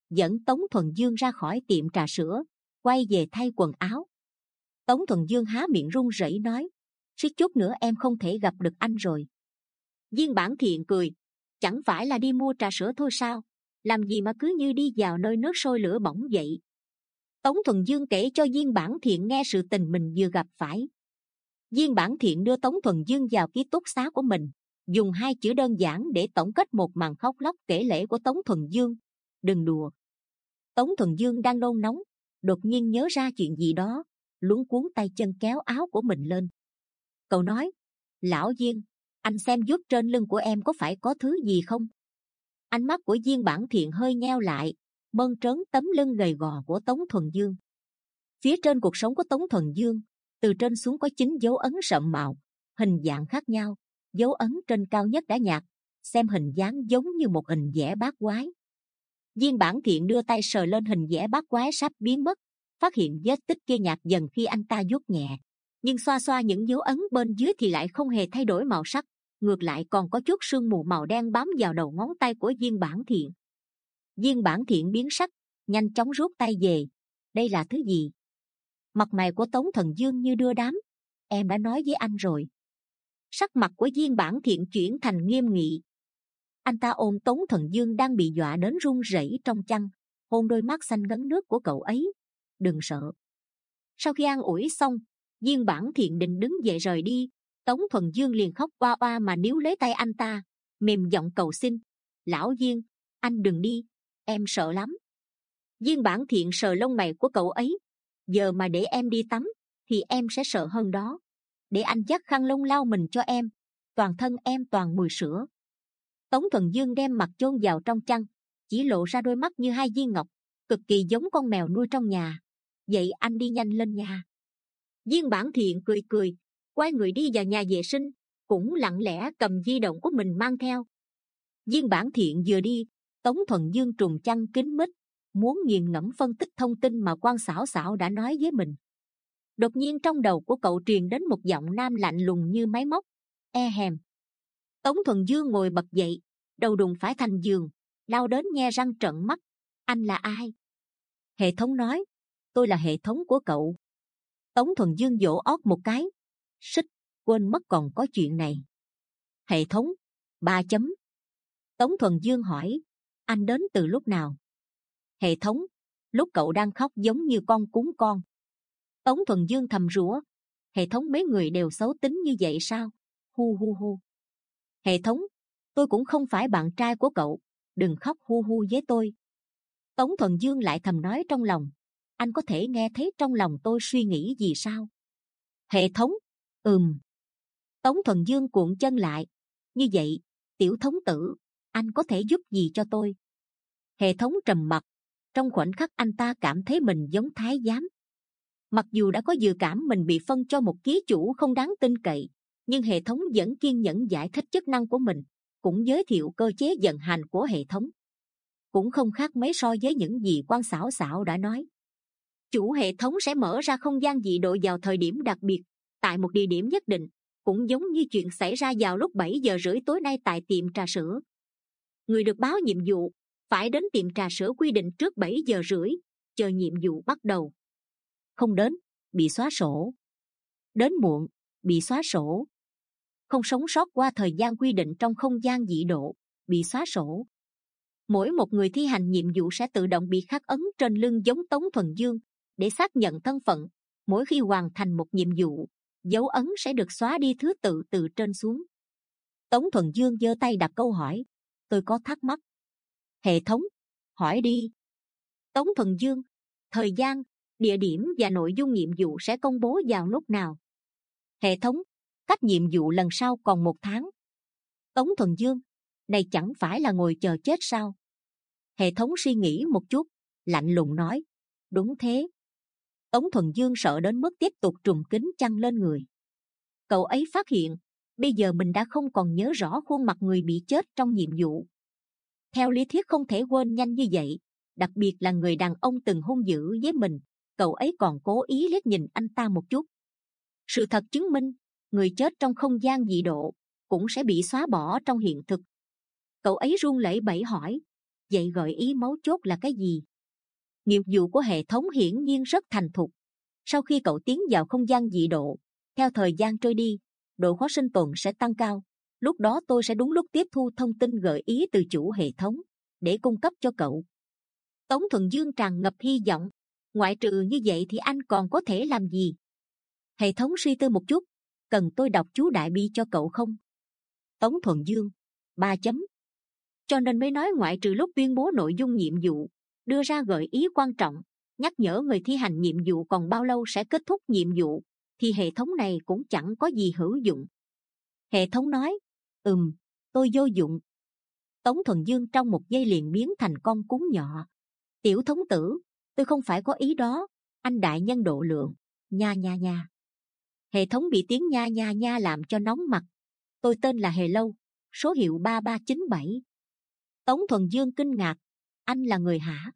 dẫn Tống Thuần Dương ra khỏi tiệm trà sữa, quay về thay quần áo. Tống Thuần Dương há miệng run rẩy nói: suýt chút nữa em không thể gặp được anh rồi. Viên Bản Thiện cười: chẳng phải là đi mua trà sữa thôi sao, làm gì mà cứ như đi vào nơi nước sôi lửa bỏng vậy. Tống Thuần Dương kể cho Viên Bản Thiện nghe sự tình mình vừa gặp phải. Viên Bản Thiện đưa Tống Thuần Dương vào ký túc xá của mình, dùng hai chữ đơn giản để tổng kết một màn khóc lóc kể lể của Tống Thuần Dương. Đừng đùa. Tống Thuần Dương đang nôn nóng, đột nhiên nhớ ra chuyện gì đó, luống cuống tay chân kéo áo của mình lên. Cậu nói: lão Viên, anh xem vuốt trên lưng của em có phải có thứ gì không? Ánh mắt của Viên Bản Thiện hơi nheo lại, mơn trớn tấm lưng gầy gò của Tống Thuần Dương. Phía trên cuộc sống của Tống Thuần Dương, từ trên xuống có chín dấu ấn sậm màu, hình dạng khác nhau. Dấu ấn trên cao nhất đã nhạt, xem hình dáng giống như một hình vẽ bát quái. Viên Bản Thiện đưa tay sờ lên hình vẽ bát quái sắp biến mất, phát hiện vết tích kia nhạt dần khi anh ta vuốt nhẹ, nhưng xoa xoa những dấu ấn bên dưới thì lại không hề thay đổi màu sắc, ngược lại còn có chút sương mù màu đen bám vào đầu ngón tay của Viên Bản Thiện. Viên Bản Thiện biến sắc, nhanh chóng rút tay về. Đây là thứ gì? Mặt mày của Tống Thuần Dương như đưa đám. Em đã nói với anh rồi. Sắc mặt của Viên Bản Thiện chuyển thành nghiêm nghị. Anh ta ôm Tống Thuần Dương đang bị dọa đến run rẩy trong chăn, hôn đôi mắt xanh ngấn nước của cậu ấy. Đừng sợ. Sau khi an ủi xong, Viên Bản Thiện định đứng dậy rời đi, Tống Thuần Dương liền khóc oa oa mà níu lấy tay anh ta, mềm giọng cầu xin: lão Viên, anh đừng đi, em sợ lắm. Viên Bản Thiện sờ lông mày của cậu ấy: giờ mà để em đi tắm thì em sẽ sợ hơn đó. Để anh dắt khăn lông lau mình cho em, toàn thân em toàn mùi sữa. Tống Thuần Dương đem mặt chôn vào trong chăn, chỉ lộ ra đôi mắt như hai viên ngọc, cực kỳ giống con mèo nuôi trong nhà. Vậy anh đi nhanh lên nhà. Viên Bản Thiện cười cười, quay người đi vào nhà vệ sinh, cũng lặng lẽ cầm di động của mình mang theo. Viên Bản Thiện vừa đi, Tống Thuần Dương trùng chăn kín mít, muốn nghiền ngẫm phân tích thông tin mà Quan Xảo Xảo đã nói với mình. Đột nhiên trong đầu của cậu truyền đến một giọng nam lạnh lùng như máy móc: e hèm. Tống Thuần Dương ngồi bật dậy, đầu đùng phải thành giường, lao đến nhe răng trợn mắt. Anh là ai? Hệ thống nói: tôi là hệ thống của cậu. Tống Thuần Dương vỗ ót một cái: xích, quên mất còn có chuyện này. Hệ thống, ba chấm. Tống Thuần Dương hỏi: anh đến từ lúc nào? Hệ thống: lúc cậu đang khóc giống như con cún con. Tống Thuần Dương thầm rủa: hệ thống mấy người đều xấu tính như vậy sao? Hu hu hu. Hệ thống: tôi cũng không phải bạn trai của cậu, đừng khóc hu hu với tôi. Tống Thuần Dương lại thầm nói trong lòng: anh có thể nghe thấy trong lòng tôi suy nghĩ gì sao? Hệ thống: ừm. Tống Thuần Dương cuộn chân lại: như vậy, tiểu thống tử, anh có thể giúp gì cho tôi? Hệ thống trầm mặc. Trong khoảnh khắc anh ta cảm thấy mình giống thái giám. Mặc dù đã có dự cảm mình bị phân cho một ký chủ không đáng tin cậy, nhưng hệ thống vẫn kiên nhẫn giải thích chức năng của mình, cũng giới thiệu cơ chế vận hành của hệ thống. Cũng không khác mấy so với những gì Quan Xảo Xảo đã nói. Chủ hệ thống sẽ mở ra không gian dị độ vào thời điểm đặc biệt, tại một địa điểm nhất định, cũng giống như chuyện xảy ra vào lúc bảy giờ rưỡi tối nay tại tiệm trà sữa. Người được báo nhiệm vụ phải đến tiệm trà sữa quy định trước bảy giờ rưỡi, chờ nhiệm vụ bắt đầu. Không đến, bị xóa sổ. Đến muộn, bị xóa sổ. Không sống sót qua thời gian quy định trong không gian dị độ, bị xóa sổ. Mỗi một người thi hành nhiệm vụ sẽ tự động bị khắc ấn trên lưng giống Tống Thuần Dương để xác nhận thân phận. Mỗi khi hoàn thành một nhiệm vụ, dấu ấn sẽ được xóa đi thứ tự từ trên xuống. Tống Thuần Dương giơ tay đặt câu hỏi: tôi có thắc mắc. Hệ thống: hỏi đi. Tống Thuần Dương: thời gian, địa điểm và nội dung nhiệm vụ sẽ công bố vào lúc nào? Hệ thống: cách nhiệm vụ lần sau còn một tháng. Tống Thuần Dương: này chẳng phải là ngồi chờ chết sao? Hệ thống suy nghĩ một chút, lạnh lùng nói: đúng thế. Tống Thuần Dương sợ đến mức tiếp tục trùm kín chăn lên người. Cậu ấy phát hiện bây giờ mình đã không còn nhớ rõ khuôn mặt người bị chết trong nhiệm vụ. Theo lý thuyết không thể quên nhanh như vậy, đặc biệt là người đàn ông từng hung dữ với mình. Cậu ấy còn cố ý liếc nhìn anh ta một chút. Sự thật chứng minh, người chết trong không gian dị độ cũng sẽ bị xóa bỏ trong hiện thực. Cậu ấy run lẩy bẩy hỏi: Vậy gợi ý mấu chốt là cái gì? Nghiệp vụ của hệ thống hiển nhiên rất thành thục. Sau khi cậu tiến vào không gian dị độ, theo thời gian trôi đi, độ khó sinh tồn sẽ tăng cao. Lúc đó tôi sẽ đúng lúc tiếp thu thông tin gợi ý từ chủ hệ thống để cung cấp cho cậu. Tống Thuần Dương tràn ngập hy vọng. Ngoại trừ như vậy thì anh còn có thể làm gì? Hệ thống suy tư một chút. Cần tôi đọc chú đại bi cho cậu không? Tống Thuần Dương: Ba chấm. Cho nên mới nói ngoại trừ lúc tuyên bố nội dung nhiệm vụ, đưa ra gợi ý quan trọng, nhắc nhở người thi hành nhiệm vụ còn bao lâu sẽ kết thúc nhiệm vụ, thì hệ thống này cũng chẳng có gì hữu dụng. Hệ thống nói: Ừm, tôi vô dụng. Tống Thuần Dương trong một giây liền biến thành con cún nhỏ. Tiểu thống tử, tôi không phải có ý đó, anh đại nhân độ lượng. Nha nha nha. Hệ thống bị tiếng nha nha nha làm cho nóng mặt. Tôi tên là Hề Lâu, số hiệu ba ba chín bảy. Tống Thuần Dương kinh ngạc: Anh là người hả?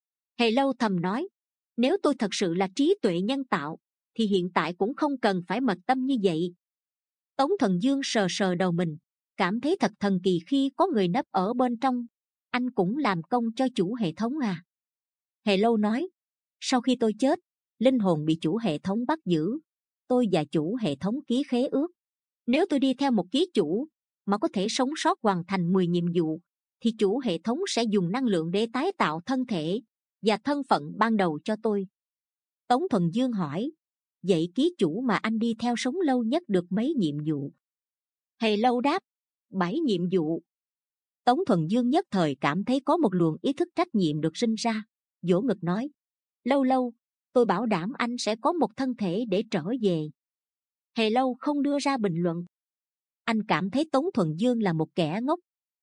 Hề Lâu thầm nói: Nếu tôi thật sự là trí tuệ nhân tạo thì hiện tại cũng không cần phải mật tâm như vậy. Tống Thuần Dương sờ sờ đầu mình, cảm thấy thật thần kỳ khi có người nấp ở bên trong. Anh cũng làm công cho chủ hệ thống à? Hề Lâu nói: Sau khi tôi chết, linh hồn bị chủ hệ thống bắt giữ. Tôi và chủ hệ thống ký khế ước. Nếu tôi đi theo một ký chủ mà có thể sống sót hoàn thành mười nhiệm vụ, thì chủ hệ thống sẽ dùng năng lượng để tái tạo thân thể và thân phận ban đầu cho tôi. Tống Thuần Dương hỏi: Vậy ký chủ mà anh đi theo sống lâu nhất được mấy nhiệm vụ? Hề Lâu đáp: Bảy nhiệm vụ. Tống Thuần Dương nhất thời cảm thấy có một luồng ý thức trách nhiệm được sinh ra, vỗ ngực nói: Lâu Lâu, tôi bảo đảm anh sẽ có một thân thể để trở về. Hề Lâu không đưa ra bình luận. Anh cảm thấy Tống Thuần Dương là một kẻ ngốc.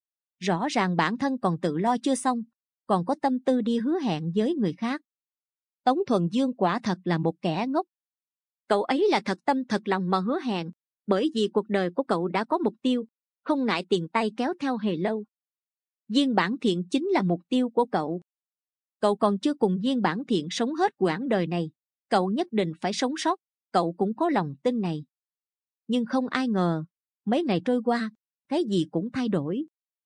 Rõ ràng bản thân còn tự lo chưa xong, còn có tâm tư đi hứa hẹn với người khác. Tống Thuần Dương quả thật là một kẻ ngốc. Cậu ấy là thật tâm thật lòng mà hứa hẹn, bởi vì cuộc đời của cậu đã có mục tiêu, không ngại tiền tay kéo theo Hề Lâu. Viên Bản Thiện chính là mục tiêu của cậu. Cậu còn chưa cùng Viên Bản Thiện sống hết quãng đời này, cậu nhất định phải sống sót, cậu cũng có lòng tin này. Nhưng không ai ngờ, mấy ngày trôi qua, cái gì cũng thay đổi.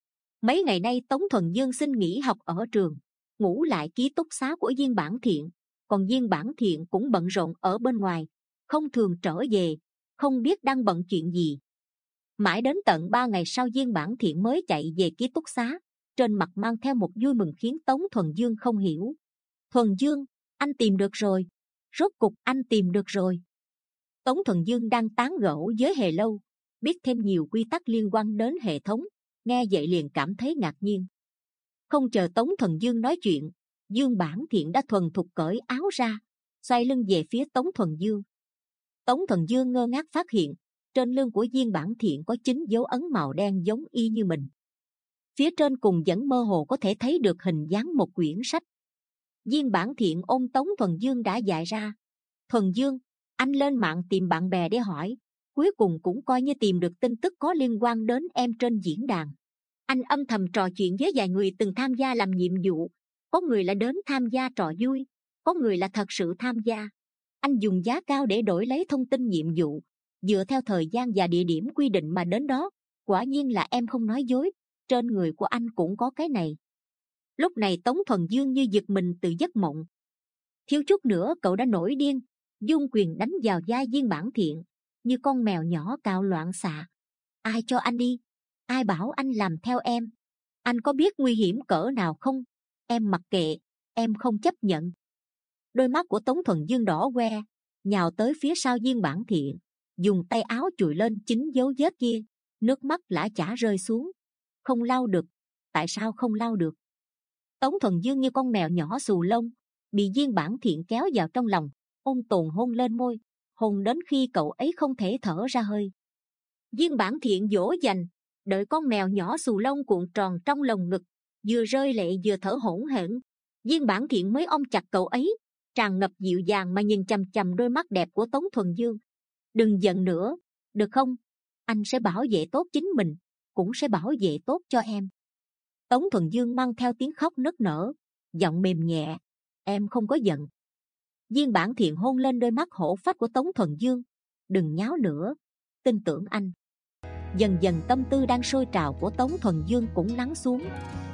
Mấy ngày nay Tống Thuần Dương xin nghỉ học ở trường, ngủ lại ký túc xá của Viên Bản Thiện, còn Viên Bản Thiện cũng bận rộn ở bên ngoài, không thường trở về, không biết đang bận chuyện gì. Mãi đến tận ba ngày sau Viên Bản Thiện mới chạy về ký túc xá, trên mặt mang theo một vui mừng khiến Tống Thuần Dương không hiểu. Thuần Dương, anh tìm được rồi. Rốt cục anh tìm được rồi. Tống Thuần Dương đang tán gẫu với Hề Lâu, biết thêm nhiều quy tắc liên quan đến hệ thống, nghe vậy liền cảm thấy ngạc nhiên. Không chờ Tống Thuần Dương nói chuyện, Dương Bản Thiện đã thuần thục cởi áo ra, xoay lưng về phía Tống Thuần Dương. Tống Thuần Dương ngơ ngác phát hiện trên lưng của Dương Bản Thiện có chín dấu ấn màu đen giống y như mình. Phía trên cùng vẫn mơ hồ có thể thấy được hình dáng một quyển sách. Dương Bản Thiện ôm Tống Thuần Dương đã dạy ra: Thuần Dương, anh lên mạng tìm bạn bè để hỏi, cuối cùng cũng coi như tìm được tin tức có liên quan đến em trên diễn đàn. Anh âm thầm trò chuyện với vài người từng tham gia làm nhiệm vụ, có người là đến tham gia trò vui, có người là thật sự tham gia. Anh dùng giá cao để đổi lấy thông tin nhiệm vụ, dựa theo thời gian và địa điểm quy định mà đến đó. Quả nhiên là em không nói dối, trên người của anh cũng có cái này. Lúc này Tống Thuần Dương như giật mình từ giấc mộng. Thiếu chút nữa cậu đã nổi điên, dung quyền đánh vào vai Viên Bản Thiện, như con mèo nhỏ cào loạn xạ. Ai cho anh đi? Ai bảo anh làm theo em? Anh có biết nguy hiểm cỡ nào không? Em mặc kệ, em không chấp nhận. Đôi mắt của Tống Thuần Dương đỏ que, nhào tới phía sau Viên Bản Thiện, dùng tay áo chùi lên chính dấu vết kia, nước mắt lã chã rơi xuống. Không lau được. Tại sao không lau được? Tống Thuần Dương như con mèo nhỏ xù lông, bị Viên Bản Thiện kéo vào trong lòng, ôn tồn hôn lên môi, hôn đến khi cậu ấy không thể thở ra hơi. Viên Bản Thiện dỗ dành, đợi con mèo nhỏ xù lông cuộn tròn trong lồng ngực, vừa rơi lệ vừa thở hổn hển. Viên Bản Thiện mới ôm chặt cậu ấy, tràn ngập dịu dàng mà nhìn chằm chằm đôi mắt đẹp của Tống Thuần Dương. Đừng giận nữa, được không? Anh sẽ bảo vệ tốt chính mình, cũng sẽ bảo vệ tốt cho em. Tống Thuần Dương mang theo tiếng khóc nức nở, giọng mềm nhẹ: Em không có giận. Viên Bản Thiện hôn lên đôi mắt hổ phách của Tống Thuần Dương. Đừng nháo nữa, tin tưởng anh. Dần dần tâm tư đang sôi trào của Tống Thuần Dương cũng lắng xuống.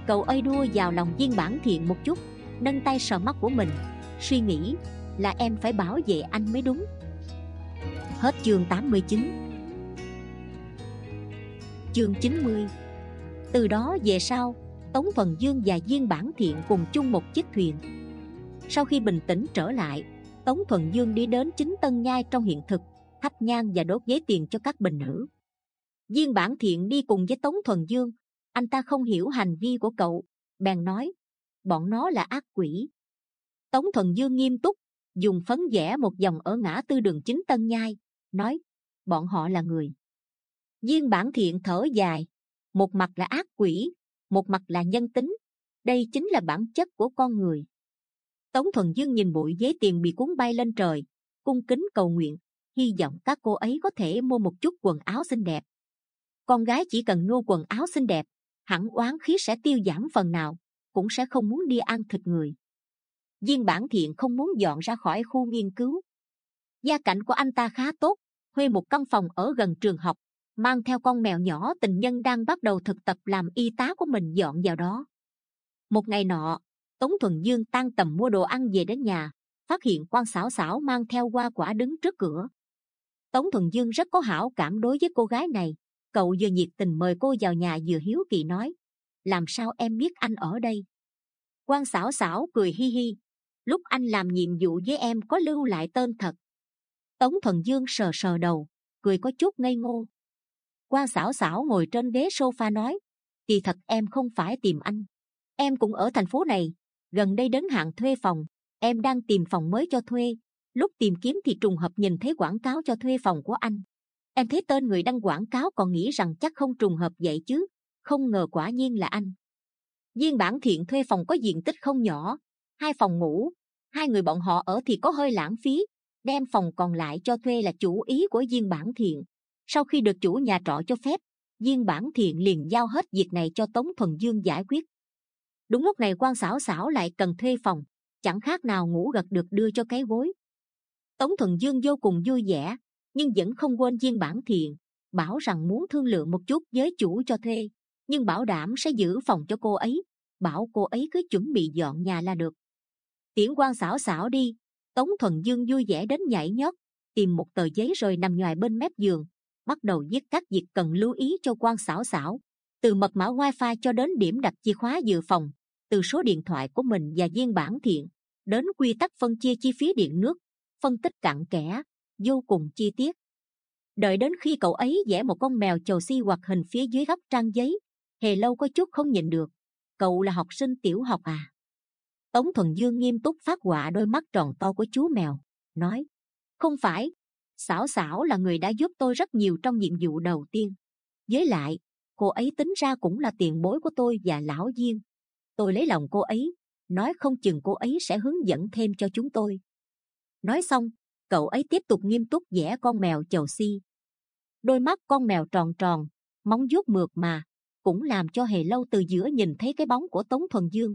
Cậu ơi đua vào lòng Viên Bản Thiện một chút, nâng tay sờ mắt của mình, suy nghĩ là em phải bảo vệ anh mới đúng. Hết chương tám mươi chín. Chương chín mươi. Từ đó về sau, Tống Thuần Dương và Viên Bản Thiện cùng chung một chiếc thuyền. Sau khi bình tĩnh trở lại, Tống Thuần Dương đi đến Chính Tân Nhai trong hiện thực, thắp nhang và đốt giấy tiền cho các bình nữ. Viên Bản Thiện đi cùng với Tống Thuần Dương. Anh ta không hiểu hành vi của cậu, bèn nói: bọn nó là ác quỷ. Tống Thuần Dương nghiêm túc, dùng phấn vẽ một vòng ở ngã tư đường Chính Tân Nhai, nói: bọn họ là người. Viên Bản Thiện thở dài, một mặt là ác quỷ, một mặt là nhân tính. Đây chính là bản chất của con người. Tống Thuần Dương nhìn bụi giấy tiền bị cuốn bay lên trời, cung kính cầu nguyện, hy vọng các cô ấy có thể mua một chút quần áo xinh đẹp. Con gái chỉ cần mua quần áo xinh đẹp, hẳn oán khí sẽ tiêu giảm phần nào, cũng sẽ không muốn đi ăn thịt người. Viên Bản Thiện không muốn dọn ra khỏi khu nghiên cứu. Gia cảnh của anh ta khá tốt, thuê một căn phòng ở gần trường học, mang theo con mèo nhỏ tình nhân đang bắt đầu thực tập làm y tá của mình dọn vào đó. Một ngày nọ, Tống Thuần Dương tan tầm mua đồ ăn về đến nhà, phát hiện Quan Xảo Xảo mang theo hoa quả đứng trước cửa. Tống Thuần Dương rất có hảo cảm đối với cô gái này. Cậu vừa nhiệt tình mời cô vào nhà vừa hiếu kỳ nói: làm sao em biết anh ở đây? Quan Xảo Xảo cười hi hi: lúc anh làm nhiệm vụ với em có lưu lại tên thật. Tống Thuần Dương sờ sờ đầu, cười có chút ngây ngô. Quan Xảo Xảo ngồi trên ghế sofa nói: kỳ thật em không phải tìm anh, em cũng ở thành phố này, gần đây đến hạn thuê phòng, em đang tìm phòng mới cho thuê. Lúc tìm kiếm thì trùng hợp nhìn thấy quảng cáo cho thuê phòng của anh. Em thấy tên người đăng quảng cáo còn nghĩ rằng chắc không trùng hợp vậy chứ, không ngờ quả nhiên là anh. Viên Bản Thiện thuê phòng có diện tích không nhỏ, hai phòng ngủ, hai người bọn họ ở thì có hơi lãng phí, đem phòng còn lại cho thuê là chủ ý của Viên Bản Thiện. Sau khi được chủ nhà trọ cho phép, Viên Bản Thiện liền giao hết việc này cho Tống Thuần Dương giải quyết. Đúng lúc này Quan Xảo Xảo lại cần thuê phòng, chẳng khác nào ngủ gật được đưa cho cái gối. Tống Thuần Dương vô cùng vui vẻ, nhưng vẫn không quên Viên Bản Thiện, bảo rằng muốn thương lượng một chút với chủ cho thuê, nhưng bảo đảm sẽ giữ phòng cho cô ấy, bảo cô ấy cứ chuẩn bị dọn nhà là được. Tiễn Quan Xảo Xảo đi, Tống Thuần Dương vui vẻ đến nhảy nhót, tìm một tờ giấy rồi nằm ngoài bên mép giường, bắt đầu viết các việc cần lưu ý cho Quan Xảo Xảo, từ mật mã wifi cho đến điểm đặt chìa khóa dự phòng, từ số điện thoại của mình và Viên Bản Thiện, đến quy tắc phân chia chi phí điện nước, phân tích cặn kẽ, vô cùng chi tiết. Đợi đến khi cậu ấy vẽ một con mèo chầu si hoạt hình phía dưới góc trang giấy, Hề Lâu có chút không nhịn được: cậu là học sinh tiểu học à? Tống Thuần Dương nghiêm túc phát họa đôi mắt tròn to của chú mèo, nói: không phải, Xảo Xảo là người đã giúp tôi rất nhiều trong nhiệm vụ đầu tiên. Với lại, cô ấy tính ra cũng là tiền bối của tôi và lão Viên. Tôi lấy lòng cô ấy, nói không chừng cô ấy sẽ hướng dẫn thêm cho chúng tôi. Nói xong, cậu ấy tiếp tục nghiêm túc vẽ con mèo chầu si. Đôi mắt con mèo tròn tròn, móng vuốt mượt mà, cũng làm cho Hề Lâu từ giữa nhìn thấy cái bóng của Tống Thuần Dương.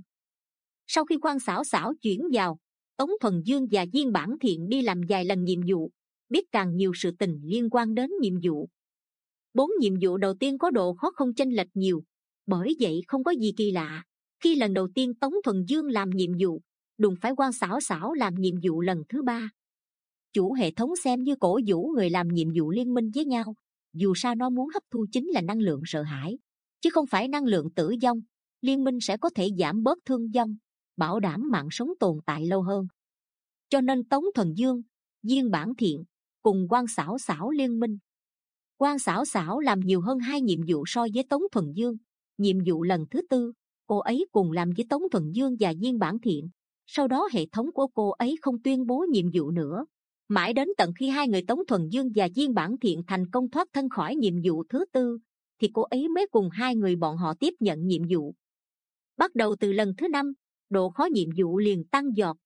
Sau khi Quan Xảo Xảo chuyển vào, Tống Thuần Dương và Viên Bản Thiện đi làm vài lần nhiệm vụ, biết càng nhiều sự tình liên quan đến nhiệm vụ. Bốn nhiệm vụ đầu tiên có độ khó không chênh lệch nhiều, bởi vậy không có gì kỳ lạ khi lần đầu tiên Tống Thuần Dương làm nhiệm vụ, đụng phải Quan Xảo Xảo làm nhiệm vụ lần thứ ba. Chủ hệ thống xem như cổ vũ người làm nhiệm vụ liên minh với nhau, dù sao nó muốn hấp thu chính là năng lượng sợ hãi, chứ không phải năng lượng tử vong. Liên minh sẽ có thể giảm bớt thương vong, bảo đảm mạng sống tồn tại lâu hơn. Cho nên Tống Thuần Dương, Viên Bản Thiện cùng Quan Xảo Xảo liên minh. Quan Xảo Xảo làm nhiều hơn hai nhiệm vụ so với Tống Thuần Dương. Nhiệm vụ lần thứ tư, cô ấy cùng làm với Tống Thuần Dương và Viên Bản Thiện. Sau đó hệ thống của cô ấy không tuyên bố nhiệm vụ nữa. Mãi đến tận khi hai người Tống Thuần Dương và Viên Bản Thiện thành công thoát thân khỏi nhiệm vụ thứ tư, thì cô ấy mới cùng hai người bọn họ tiếp nhận nhiệm vụ. Bắt đầu từ lần thứ năm, độ khó nhiệm vụ liền tăng giọt.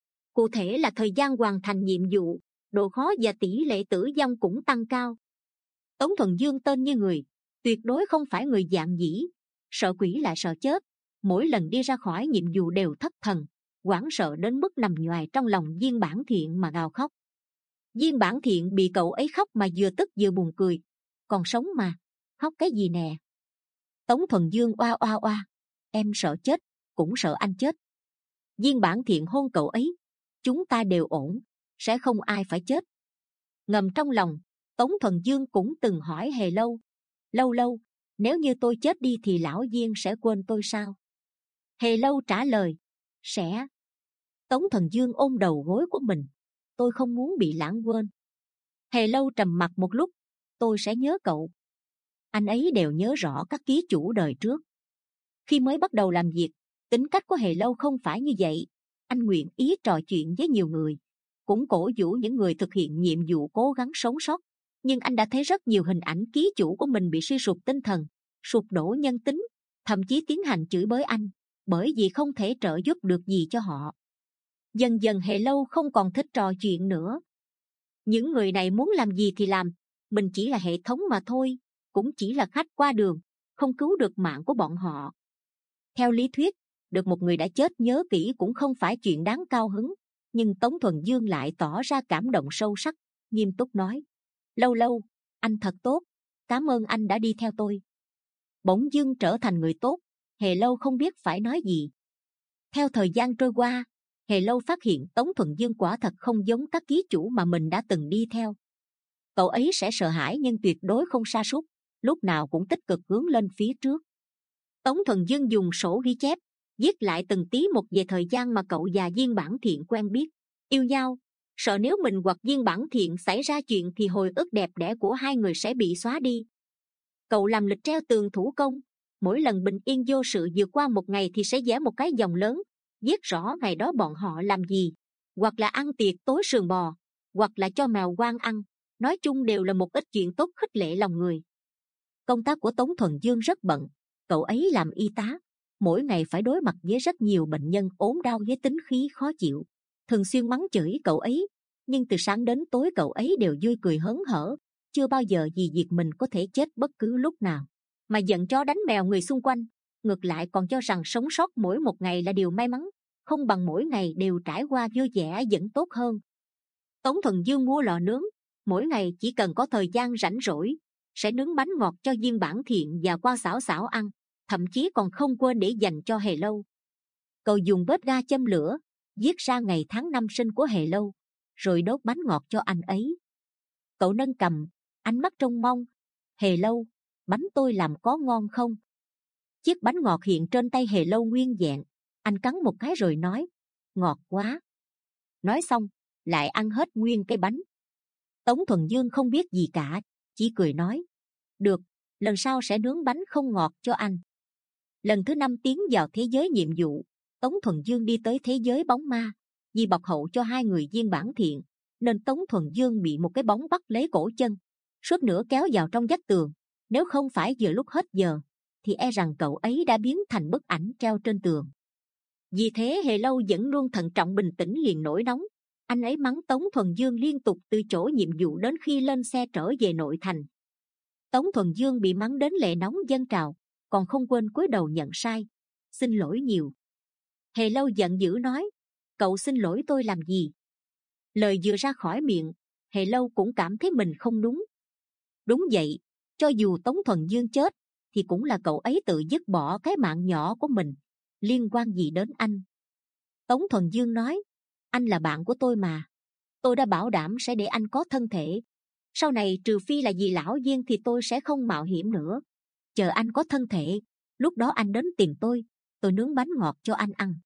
Cụ thể là thời gian hoàn thành nhiệm vụ, độ khó và tỷ lệ tử vong cũng tăng cao. Tống Thuần Dương tên như người, tuyệt đối không phải người dạng dĩ, sợ quỷ lại sợ chết. Mỗi lần đi ra khỏi nhiệm vụ đều thất thần, hoảng sợ đến mức nằm nhoài trong lòng Viên Bản Thiện mà gào khóc. Viên Bản Thiện bị cậu ấy khóc mà vừa tức vừa buồn cười. Còn sống mà, khóc cái gì nè? Tống Thuần Dương oa oa oa, Em sợ chết, cũng sợ anh chết. Viên Bản Thiện hôn cậu ấy. Chúng ta đều ổn, sẽ không ai phải chết. Ngầm trong lòng, Tống Thuần Dương cũng từng hỏi Hề Lâu. Lâu lâu, nếu như tôi chết đi thì lão Viên sẽ quên tôi sao? Hề Lâu trả lời, sẽ. Tống Thuần Dương ôm đầu gối của mình. Tôi không muốn bị lãng quên. Hề Lâu trầm mặc một lúc. Tôi sẽ nhớ cậu. Anh ấy đều nhớ rõ các ký chủ đời trước. Khi mới bắt đầu làm việc, tính cách của Hề Lâu không phải như vậy. Anh nguyện ý trò chuyện với nhiều người, cũng cổ vũ những người thực hiện nhiệm vụ cố gắng sống sót. Nhưng anh đã thấy rất nhiều hình ảnh ký chủ của mình bị suy sụp tinh thần, sụp đổ nhân tính, thậm chí tiến hành chửi bới anh, bởi vì không thể trợ giúp được gì cho họ. Dần dần Hề Lâu không còn thích trò chuyện nữa. Những người này muốn làm gì thì làm, mình chỉ là hệ thống mà thôi, cũng chỉ là khách qua đường, không cứu được mạng của bọn họ. Theo lý thuyết, được một người đã chết nhớ kỹ cũng không phải chuyện đáng cao hứng, nhưng Tống Thuần Dương lại tỏ ra cảm động sâu sắc, nghiêm túc nói, Lâu Lâu, anh thật tốt, cảm ơn anh đã đi theo tôi. Bỗng dưng trở thành người tốt, Hề Lâu không biết phải nói gì. Theo thời gian trôi qua, Hề Lâu phát hiện Tống Thuần Dương quả thật không giống các ký chủ mà mình đã từng đi theo. Cậu ấy sẽ sợ hãi nhưng tuyệt đối không sa sút, lúc nào cũng tích cực hướng lên phía trước. Tống Thuần Dương dùng sổ ghi chép, viết lại từng tí một về thời gian mà cậu và Viên Bản Thiện quen biết, yêu nhau, sợ nếu mình hoặc Viên Bản Thiện xảy ra chuyện thì hồi ức đẹp đẽ của hai người sẽ bị xóa đi. Cậu làm lịch treo tường thủ công, mỗi lần bình yên vô sự vượt qua một ngày thì sẽ vẽ một cái dòng lớn, viết rõ ngày đó bọn họ làm gì, hoặc là ăn tiệc tối sườn bò, hoặc là cho mèo quan ăn, nói chung đều là một ít chuyện tốt khích lệ lòng người. Công tác của Tống Thuần Dương rất bận, cậu ấy làm y tá, mỗi ngày phải đối mặt với rất nhiều bệnh nhân ốm đau với tính khí khó chịu, thường xuyên mắng chửi cậu ấy, nhưng từ sáng đến tối cậu ấy đều vui cười hớn hở, chưa bao giờ vì việc mình có thể chết bất cứ lúc nào mà giận chó đánh mèo người xung quanh, ngược lại còn cho rằng sống sót mỗi một ngày là điều may mắn, không bằng mỗi ngày đều trải qua vui vẻ vẫn tốt hơn. Tống Thuần Dương mua lò nướng, mỗi ngày chỉ cần có thời gian rảnh rỗi sẽ nướng bánh ngọt cho Viên Bản Thiện và Quan Xảo Xảo ăn, thậm chí còn không quên để dành cho Hề Lâu. Cậu dùng bếp ga châm lửa, viết ra ngày tháng năm sinh của Hề Lâu, rồi đốt bánh ngọt cho anh ấy. Cậu nâng cằm, ánh mắt trông mong, Hề Lâu, bánh tôi làm có ngon không? Chiếc bánh ngọt hiện trên tay Hề Lâu nguyên vẹn, anh cắn một cái rồi nói, ngọt quá. Nói xong, lại ăn hết nguyên cái bánh. Tống Thuần Dương không biết gì cả, chỉ cười nói, được, lần sau sẽ nướng bánh không ngọt cho anh. Lần thứ năm tiến vào thế giới nhiệm vụ, Tống Thuần Dương đi tới thế giới bóng ma. Vì bọc hậu cho hai người Viên Bản Thiện, nên Tống Thuần Dương bị một cái bóng bắt lấy cổ chân, suốt nửa kéo vào trong vách tường. Nếu không phải vừa lúc hết giờ, thì e rằng cậu ấy đã biến thành bức ảnh treo trên tường. Vì thế Hề Lâu vẫn luôn thận trọng bình tĩnh liền nổi nóng. Anh ấy mắng Tống Thuần Dương liên tục từ chỗ nhiệm vụ đến khi lên xe trở về nội thành. Tống Thuần Dương bị mắng đến lệ nóng dâng trào, còn không quên cúi đầu nhận sai, xin lỗi nhiều. Hề Lâu giận dữ nói, cậu xin lỗi tôi làm gì? Lời vừa ra khỏi miệng, Hề Lâu cũng cảm thấy mình không đúng. Đúng vậy, cho dù Tống Thuần Dương chết thì cũng là cậu ấy tự dứt bỏ cái mạng nhỏ của mình, liên quan gì đến anh? Tống Thuần Dương nói, anh là bạn của tôi mà, tôi đã bảo đảm sẽ để anh có thân thể. Sau này trừ phi là vì lão Viên thì tôi sẽ không mạo hiểm nữa. Chờ anh có thân thể, lúc đó anh đến tìm tôi, tôi nướng bánh ngọt cho anh ăn.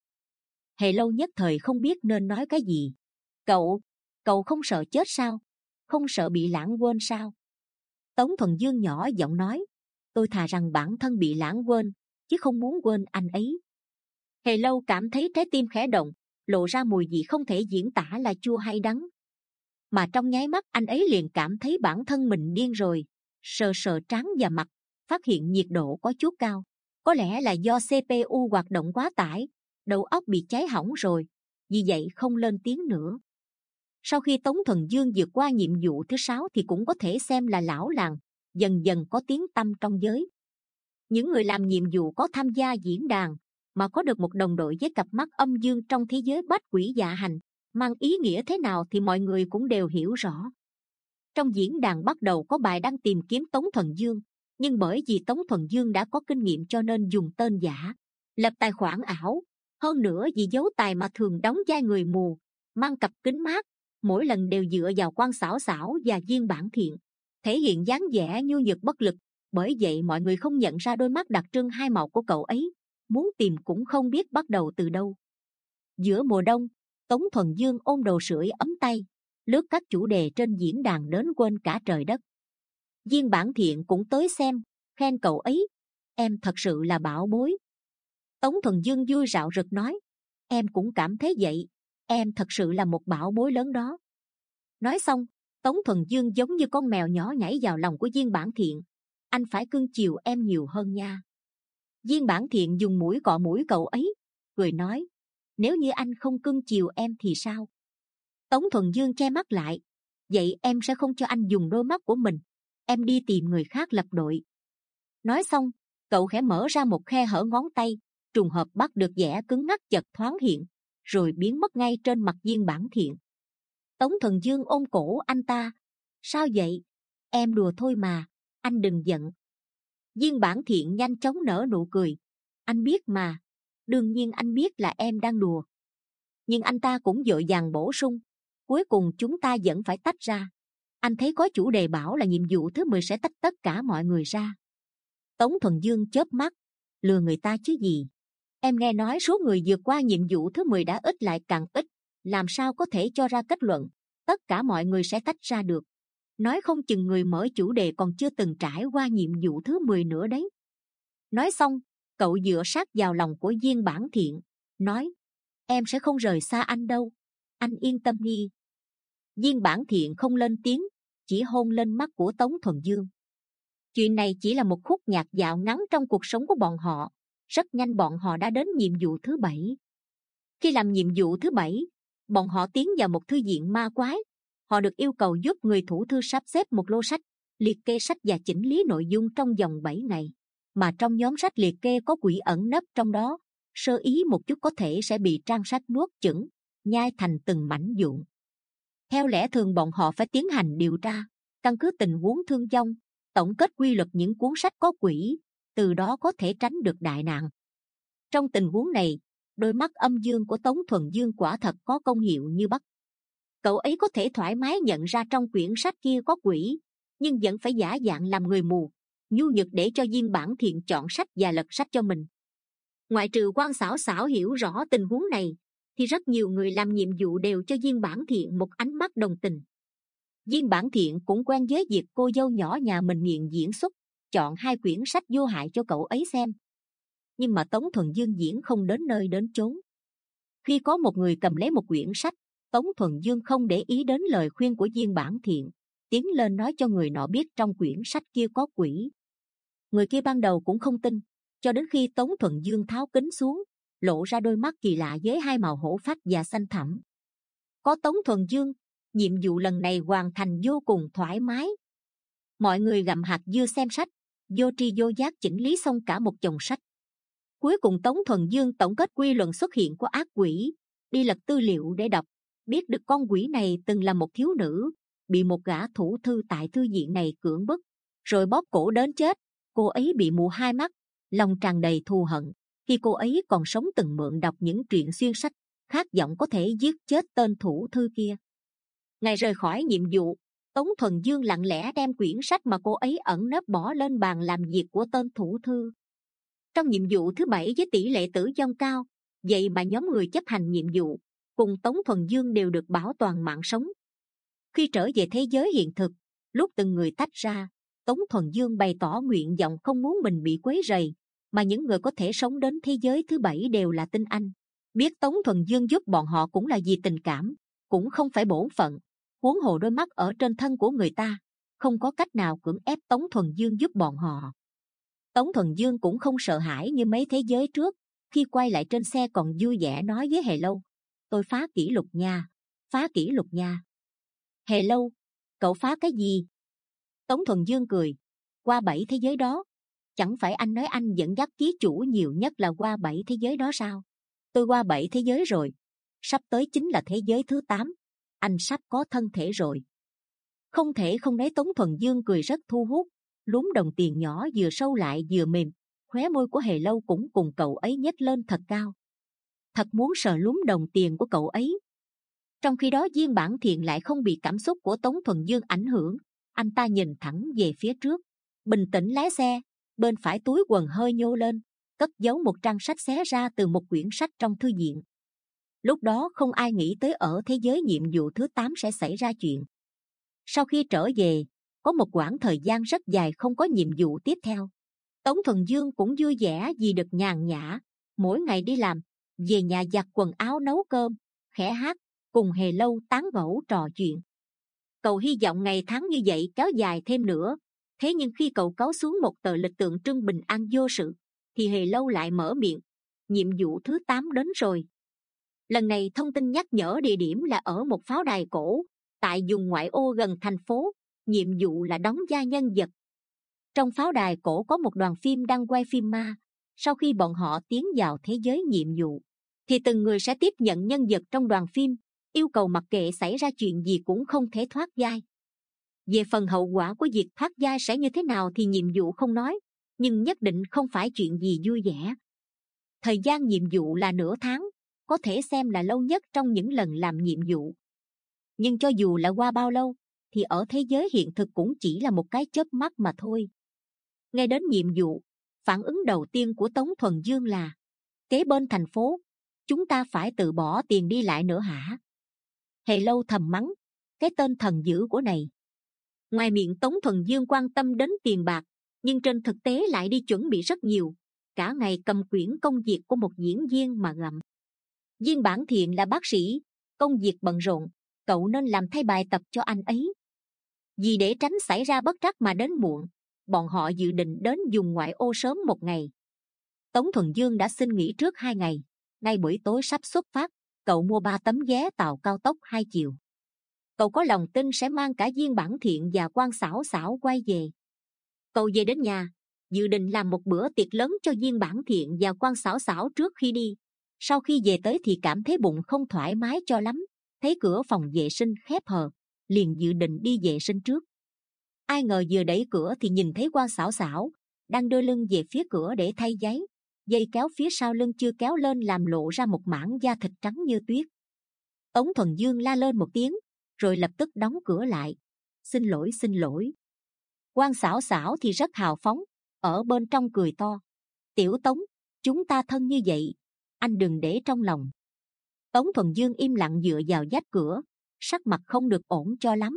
Hề Lâu nhất thời không biết nên nói cái gì. Cậu, cậu không sợ chết sao? Không sợ bị lãng quên sao? Tống Thuần Dương nhỏ giọng nói, tôi thà rằng bản thân bị lãng quên, chứ không muốn quên anh ấy. Hề Lâu cảm thấy trái tim khẽ động, lộ ra mùi vị không thể diễn tả là chua hay đắng. Mà trong nháy mắt anh ấy liền cảm thấy bản thân mình điên rồi, sờ sờ trán và mặt, phát hiện nhiệt độ có chút cao. Có lẽ là do xê pê u hoạt động quá tải, đầu óc bị cháy hỏng rồi, vì vậy không lên tiếng nữa. Sau khi Tống Thuần Dương vượt qua nhiệm vụ thứ sáu thì cũng có thể xem là lão làng, dần dần có tiếng tăm trong giới. Những người làm nhiệm vụ có tham gia diễn đàn, mà có được một đồng đội với cặp mắt âm dương trong thế giới bách quỷ dạ hành, mang ý nghĩa thế nào thì mọi người cũng đều hiểu rõ. Trong diễn đàn bắt đầu có bài đăng tìm kiếm Tống Thuần Dương, nhưng bởi vì Tống Thuần Dương đã có kinh nghiệm cho nên dùng tên giả. lập tài khoản ảo. Hơn nữa vì giấu tài mà thường đóng vai người mù, mang cặp kính mát, mỗi lần đều dựa vào Quan Xảo Xảo và Viên Bản Thiện, thể hiện dáng vẻ nhu nhược bất lực. Bởi vậy mọi người không nhận ra đôi mắt đặc trưng hai màu của cậu ấy, muốn tìm cũng không biết bắt đầu từ đâu. Giữa mùa đông, Tống Thuần Dương ôm đồ sưởi ấm tay, lướt các chủ đề trên diễn đàn đến quên cả trời đất. Viên Bản Thiện cũng tới xem, khen cậu ấy: em thật sự là bảo bối. Tống Thuần Dương vui rạo rực nói: em cũng cảm thấy vậy, em thật sự là một bảo bối lớn đó. Nói xong, Tống Thuần Dương giống như con mèo nhỏ nhảy vào lòng của Viên Bản Thiện: anh phải cưng chiều em nhiều hơn nha. Viên Bản Thiện dùng mũi cọ mũi cậu ấy, cười nói: nếu như anh không cưng chiều em thì sao? Tống Thuần Dương che mắt lại: vậy em sẽ không cho anh dùng đôi mắt của mình, em đi tìm người khác lập đội. Nói xong, cậu khẽ mở ra một khe hở ngón tay, trùng hợp bắt được vẻ cứng ngắc chợt thoáng hiện, rồi biến mất ngay trên mặt Viên Bản Thiện. Tống Thuần Dương ôm cổ anh ta: sao vậy? Em đùa thôi mà, anh đừng giận. Viên Bản Thiện nhanh chóng nở nụ cười: anh biết mà, đương nhiên anh biết là em đang đùa. Nhưng anh ta cũng vội vàng bổ sung: cuối cùng chúng ta vẫn phải tách ra. Anh thấy có chủ đề bảo là nhiệm vụ thứ mười sẽ tách tất cả mọi người ra. Tống Thuần Dương chớp mắt: lừa người ta chứ gì. Em nghe nói số người vượt qua nhiệm vụ thứ mười đã ít lại càng ít, làm sao có thể cho ra kết luận tất cả mọi người sẽ tách ra được. Nói không chừng người mở chủ đề còn chưa từng trải qua nhiệm vụ thứ mười nữa đấy. Nói xong, cậu dựa sát vào lòng của Viên Bản Thiện, nói: em sẽ không rời xa anh đâu, anh yên tâm đi. Viên Bản Thiện không lên tiếng, chỉ hôn lên mắt của Tống Thuần Dương. Chuyện này chỉ là một khúc nhạc dạo ngắn trong cuộc sống của bọn họ. Rất nhanh bọn họ đã đến nhiệm vụ thứ bảy. Khi làm nhiệm vụ thứ bảy, bọn họ tiến vào một thư viện ma quái. Họ được yêu cầu giúp người thủ thư sắp xếp một lô sách, liệt kê sách và chỉnh lý nội dung trong vòng bảy ngày. Mà trong nhóm sách liệt kê có quỷ ẩn nấp trong đó, sơ ý một chút có thể sẽ bị trang sách nuốt chửng, nhai thành từng mảnh vụn. Theo lẽ thường bọn họ phải tiến hành điều tra, căn cứ tình huống thương vong, tổng kết quy luật những cuốn sách có quỷ, từ đó có thể tránh được đại nạn. Trong tình huống này, đôi mắt âm dương của Tống Thuần Dương quả thật có công hiệu như bắt. Cậu ấy có thể thoải mái nhận ra trong quyển sách kia có quỷ, nhưng vẫn phải giả dạng làm người mù, nhu nhược để cho Viên Bản Thiện chọn sách và lật sách cho mình. Ngoại trừ Quan Xảo Xảo hiểu rõ tình huống này, thì rất nhiều người làm nhiệm vụ đều cho Viên Bản Thiện một ánh mắt đồng tình. Viên Bản Thiện cũng quen với việc cô dâu nhỏ nhà mình nghiện diễn xuất, chọn hai quyển sách vô hại cho cậu ấy xem. Nhưng mà Tống Thuần Dương diễn không đến nơi đến chốn. Khi có một người cầm lấy một quyển sách, Tống Thuần Dương không để ý đến lời khuyên của Viên Bản Thiện, tiến lên nói cho người nọ biết trong quyển sách kia có quỷ. Người kia ban đầu cũng không tin, cho đến khi Tống Thuần Dương tháo kính xuống, lộ ra đôi mắt kỳ lạ với hai màu hổ phách và xanh thẳm. Có Tống Thuần Dương, nhiệm vụ lần này hoàn thành vô cùng thoải mái. Mọi người gặm hạt dưa xem sách, vô tri vô giác chỉnh lý xong cả một chồng sách. Cuối cùng Tống Thuần Dương tổng kết quy luật xuất hiện của ác quỷ, đi lật tư liệu để đọc, biết được con quỷ này từng là một thiếu nữ, bị một gã thủ thư tại thư viện này cưỡng bức, rồi bóp cổ đến chết. Cô ấy bị mù hai mắt, lòng tràn đầy thù hận. Khi cô ấy còn sống từng mượn đọc những truyện xuyên sách, khát vọng có thể giết chết tên thủ thư kia. Ngày rời khỏi nhiệm vụ, Tống Thuần Dương lặng lẽ đem quyển sách mà cô ấy ẩn nấp bỏ lên bàn làm việc của tên thủ thư. Trong nhiệm vụ thứ bảy với tỷ lệ tử vong cao, vậy mà nhóm người chấp hành nhiệm vụ cùng Tống Thuần Dương đều được bảo toàn mạng sống. Khi trở về thế giới hiện thực, lúc từng người tách ra, Tống Thuần Dương bày tỏ nguyện vọng không muốn mình bị quấy rầy, mà những người có thể sống đến thế giới thứ bảy đều là tinh anh. Biết Tống Thuần Dương giúp bọn họ cũng là vì tình cảm, cũng không phải bổn phận. Huống hồ đôi mắt ở trên thân của người ta, không có cách nào cưỡng ép Tống Thuần Dương giúp bọn họ. Tống Thuần Dương cũng không sợ hãi như mấy thế giới trước. Khi quay lại trên xe còn vui vẻ nói với Hề Lâu: tôi phá kỷ lục nha, phá kỷ lục nha. Hề Lâu: cậu phá cái gì? Tống Thuần Dương cười: qua bảy thế giới đó. Chẳng phải anh nói anh dẫn dắt ký chủ nhiều nhất là qua bảy thế giới đó sao? Tôi qua bảy thế giới rồi, sắp tới chính là thế giới thứ tám. Anh sắp có thân thể rồi. Không thể không nói Tống Thuần Dương cười rất thu hút, lúm đồng tiền nhỏ vừa sâu lại vừa mềm, khóe môi của Hề Lâu cũng cùng cậu ấy nhếch lên thật cao. Thật muốn sờ lúm đồng tiền của cậu ấy. Trong khi đó Viên Bản Thiện lại không bị cảm xúc của Tống Thuần Dương ảnh hưởng. Anh ta nhìn thẳng về phía trước, bình tĩnh lái xe. Bên phải túi quần hơi nhô lên, cất giấu một trang sách xé ra từ một quyển sách trong thư viện. Lúc đó không ai nghĩ tới ở thế giới nhiệm vụ thứ tám sẽ xảy ra chuyện. Sau khi trở về, có một quãng thời gian rất dài không có nhiệm vụ tiếp theo. Tống Thuần Dương cũng vui vẻ vì được nhàn nhã, mỗi ngày đi làm, về nhà giặt quần áo nấu cơm, khẽ hát, cùng Hề Lâu tán gẫu trò chuyện. Cậu hy vọng ngày tháng như vậy kéo dài thêm nữa. Thế nhưng khi cậu cáu xuống một tờ lịch tượng trưng bình an vô sự, thì Hề Lâu lại mở miệng. Nhiệm vụ thứ tám đến rồi. Lần này thông tin nhắc nhở địa điểm là ở một pháo đài cổ, tại vùng ngoại ô gần thành phố. Nhiệm vụ là đóng vai nhân vật. Trong pháo đài cổ có một đoàn phim đang quay phim ma. Sau khi bọn họ tiến vào thế giới nhiệm vụ, thì từng người sẽ tiếp nhận nhân vật trong đoàn phim, yêu cầu mặc kệ xảy ra chuyện gì cũng không thể thoát vai. Về phần hậu quả của việc thoát vai sẽ như thế nào thì nhiệm vụ không nói, nhưng nhất định không phải chuyện gì vui vẻ. Thời gian nhiệm vụ là nửa tháng, có thể xem là lâu nhất trong những lần làm nhiệm vụ. Nhưng cho dù là qua bao lâu, thì ở thế giới hiện thực cũng chỉ là một cái chớp mắt mà thôi. Ngay đến nhiệm vụ, phản ứng đầu tiên của Tống Thuần Dương là: kế bên thành phố, chúng ta phải tự bỏ tiền đi lại nữa hả? Hề Lâu thầm mắng, cái tên thần dữ của này. Ngoài miệng Tống Thuần Dương quan tâm đến tiền bạc, nhưng trên thực tế lại đi chuẩn bị rất nhiều, cả ngày cầm quyển công việc của một diễn viên mà gặm. Viên Bản Thiện là bác sĩ, công việc bận rộn, cậu nên làm thay bài tập cho anh ấy. Vì để tránh xảy ra bất trắc mà đến muộn, bọn họ dự định đến vùng ngoại ô sớm một ngày. Tống Thuần Dương đã xin nghỉ trước hai ngày. Ngay buổi tối sắp xuất phát, cậu mua ba tấm vé tàu cao tốc hai chiều. Cậu có lòng tin sẽ mang cả Viên Bản Thiện và Quan Xảo Xảo quay về. Cậu về đến nhà, dự định làm một bữa tiệc lớn cho Viên Bản Thiện và Quan Xảo Xảo trước khi đi. Sau khi về tới thì cảm thấy bụng không thoải mái cho lắm, thấy cửa phòng vệ sinh khép hờ, liền dự định đi vệ sinh trước. Ai ngờ vừa đẩy cửa thì nhìn thấy Quan Xảo Xảo đang đưa lưng về phía cửa để thay giấy. Dây kéo phía sau lưng chưa kéo lên làm lộ ra một mảng da thịt trắng như tuyết. Tống Thuần Dương la lên một tiếng, rồi lập tức đóng cửa lại. Xin lỗi, xin lỗi. Quan Xảo Xảo thì rất hào phóng, ở bên trong cười to. Tiểu Tống, chúng ta thân như vậy, anh đừng để trong lòng. Tống Thuần Dương im lặng dựa vào vách cửa, sắc mặt không được ổn cho lắm.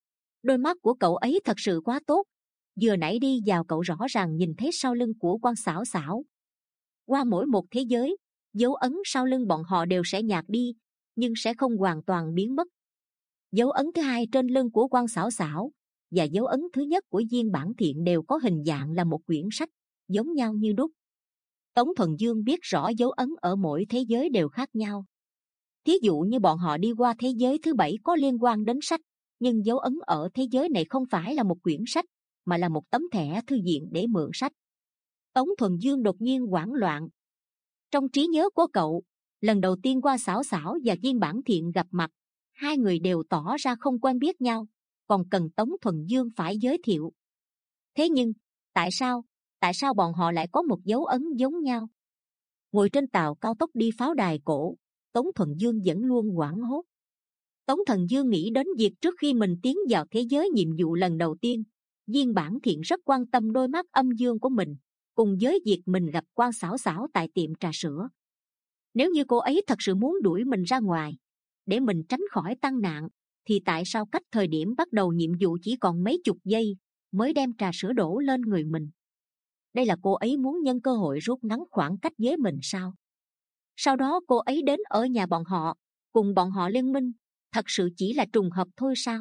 Đôi mắt của cậu ấy thật sự quá tốt. Vừa nãy đi vào cậu rõ ràng nhìn thấy sau lưng của Quan Xảo Xảo. Qua mỗi một thế giới, dấu ấn sau lưng bọn họ đều sẽ nhạt đi, nhưng sẽ không hoàn toàn biến mất. Dấu ấn thứ hai trên lưng của Quan Xảo Xảo và dấu ấn thứ nhất của Viên Bản Thiện đều có hình dạng là một quyển sách, giống nhau như đúc. Tống Thuần Dương biết rõ dấu ấn ở mỗi thế giới đều khác nhau. Thí dụ như bọn họ đi qua thế giới thứ bảy có liên quan đến sách, nhưng dấu ấn ở thế giới này không phải là một quyển sách, mà là một tấm thẻ thư viện để mượn sách. Tống Thuần Dương đột nhiên hoảng loạn. Trong trí nhớ của cậu, lần đầu tiên Quan Xảo Xảo và Viên Bản Thiện gặp mặt, hai người đều tỏ ra không quen biết nhau, còn cần Tống Thuần Dương phải giới thiệu. Thế nhưng, tại sao, tại sao bọn họ lại có một dấu ấn giống nhau? Ngồi trên tàu cao tốc đi pháo đài cổ, Tống Thuần Dương vẫn luôn hoảng hốt. Tống Thuần Dương nghĩ đến việc trước khi mình tiến vào thế giới nhiệm vụ lần đầu tiên, Viên Bản Thiện rất quan tâm đôi mắt âm dương của mình, cùng với việc mình gặp Quan Xảo Xảo tại tiệm trà sữa. Nếu như cô ấy thật sự muốn đuổi mình ra ngoài, để mình tránh khỏi tăng nạn, thì tại sao cách thời điểm bắt đầu nhiệm vụ chỉ còn mấy chục giây mới đem trà sữa đổ lên người mình? Đây là cô ấy muốn nhân cơ hội rút ngắn khoảng cách với mình sao? Sau đó cô ấy đến ở nhà bọn họ, cùng bọn họ liên minh, thật sự chỉ là trùng hợp thôi sao?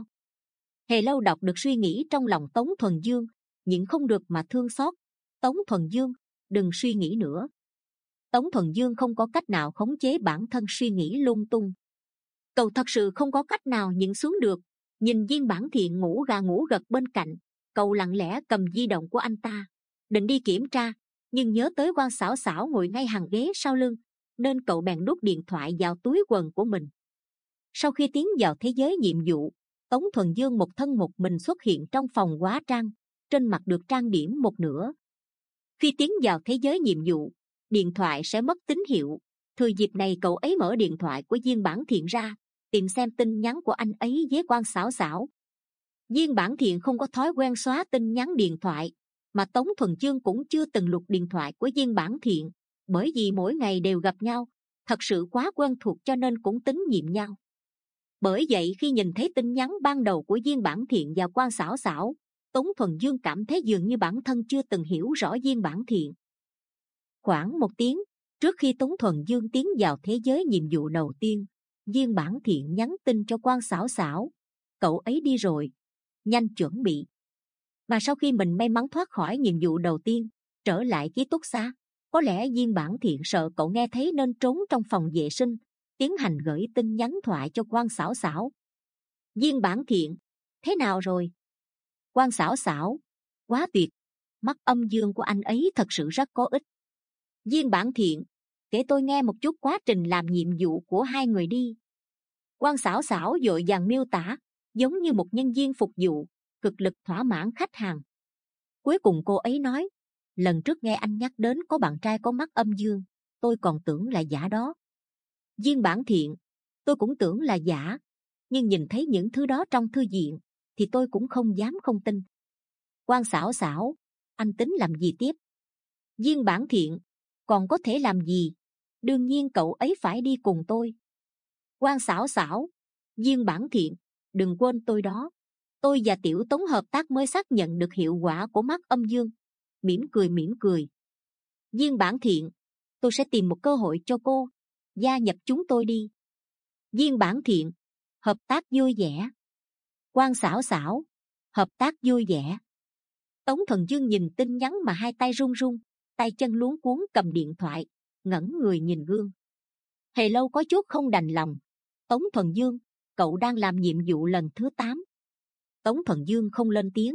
Hề Lâu đọc được suy nghĩ trong lòng Tống Thuần Dương, nhưng không được mà thương xót. Tống Thuần Dương, đừng suy nghĩ nữa. Tống Thuần Dương không có cách nào khống chế bản thân suy nghĩ lung tung. Cậu thật sự không có cách nào nhịn xuống được. Nhìn Viên Bản Thiện ngủ gà ngủ gật bên cạnh, cậu lặng lẽ cầm di động của anh ta, định đi kiểm tra, nhưng nhớ tới Quan Xảo Xảo ngồi ngay hàng ghế sau lưng, nên cậu bèn đút điện thoại vào túi quần của mình. Sau khi tiến vào thế giới nhiệm vụ, Tống Thuần Dương một thân một mình xuất hiện trong phòng hóa trang, trên mặt được trang điểm một nửa. Khi tiến vào thế giới nhiệm vụ, điện thoại sẽ mất tín hiệu. Thừa dịp này cậu ấy mở điện thoại của Viên Bản Thiện ra, tìm xem tin nhắn của anh ấy với Quan Xảo Xảo. Viên Bản Thiện không có thói quen xóa tin nhắn điện thoại, mà Tống Thuần Dương cũng chưa từng lục điện thoại của Viên Bản Thiện, bởi vì mỗi ngày đều gặp nhau, thật sự quá quen thuộc cho nên cũng tín nhiệm nhau. Bởi vậy khi nhìn thấy tin nhắn ban đầu của Viên Bản Thiện và Quan Xảo Xảo, Tống Thuần Dương cảm thấy dường như bản thân chưa từng hiểu rõ Viên Bản Thiện. Khoảng một tiếng trước khi Tống Thuần Dương tiến vào thế giới nhiệm vụ đầu tiên, Viên Bản Thiện nhắn tin cho Quan Xảo Xảo: cậu ấy đi rồi, nhanh chuẩn bị. Mà sau khi mình may mắn thoát khỏi nhiệm vụ đầu tiên, trở lại ký túc xá, có lẽ Viên Bản Thiện sợ cậu nghe thấy nên trốn trong phòng vệ sinh, tiến hành gửi tin nhắn thoại cho Quan Xảo Xảo. Viên Bản Thiện, thế nào rồi? Quan Xảo Xảo, quá tuyệt, mắt âm dương của anh ấy thật sự rất có ích. Viên Bản Thiện, kể tôi nghe một chút quá trình làm nhiệm vụ của hai người đi. Quan Xảo Xảo vội vàng miêu tả, giống như một nhân viên phục vụ, cực lực thỏa mãn khách hàng. Cuối cùng cô ấy nói, lần trước nghe anh nhắc đến có bạn trai có mắt âm dương, tôi còn tưởng là giả đó. Viên Bản Thiện, tôi cũng tưởng là giả, nhưng nhìn thấy những thứ đó trong thư viện thì tôi cũng không dám không tin. Quan Xảo Xảo, anh tính làm gì tiếp? Viên Bản Thiện, còn có thể làm gì? Đương nhiên cậu ấy phải đi cùng tôi. Quan Xảo Xảo, Viên Bản Thiện, đừng quên tôi đó. Tôi và Tiểu Tống hợp tác mới xác nhận được hiệu quả của mắt âm dương. Mỉm cười mỉm cười. Viên Bản Thiện, tôi sẽ tìm một cơ hội cho cô, gia nhập chúng tôi đi. Viên Bản Thiện, hợp tác vui vẻ. Quan Xảo Xảo, hợp tác vui vẻ. Tống Thuần Dương nhìn tin nhắn mà hai tay run run, tay chân luống cuống cầm điện thoại, ngẩn người nhìn gương. Hề Lâu có chút không đành lòng. Tống Thuần Dương, cậu đang làm nhiệm vụ lần thứ tám. Tống Thuần Dương không lên tiếng.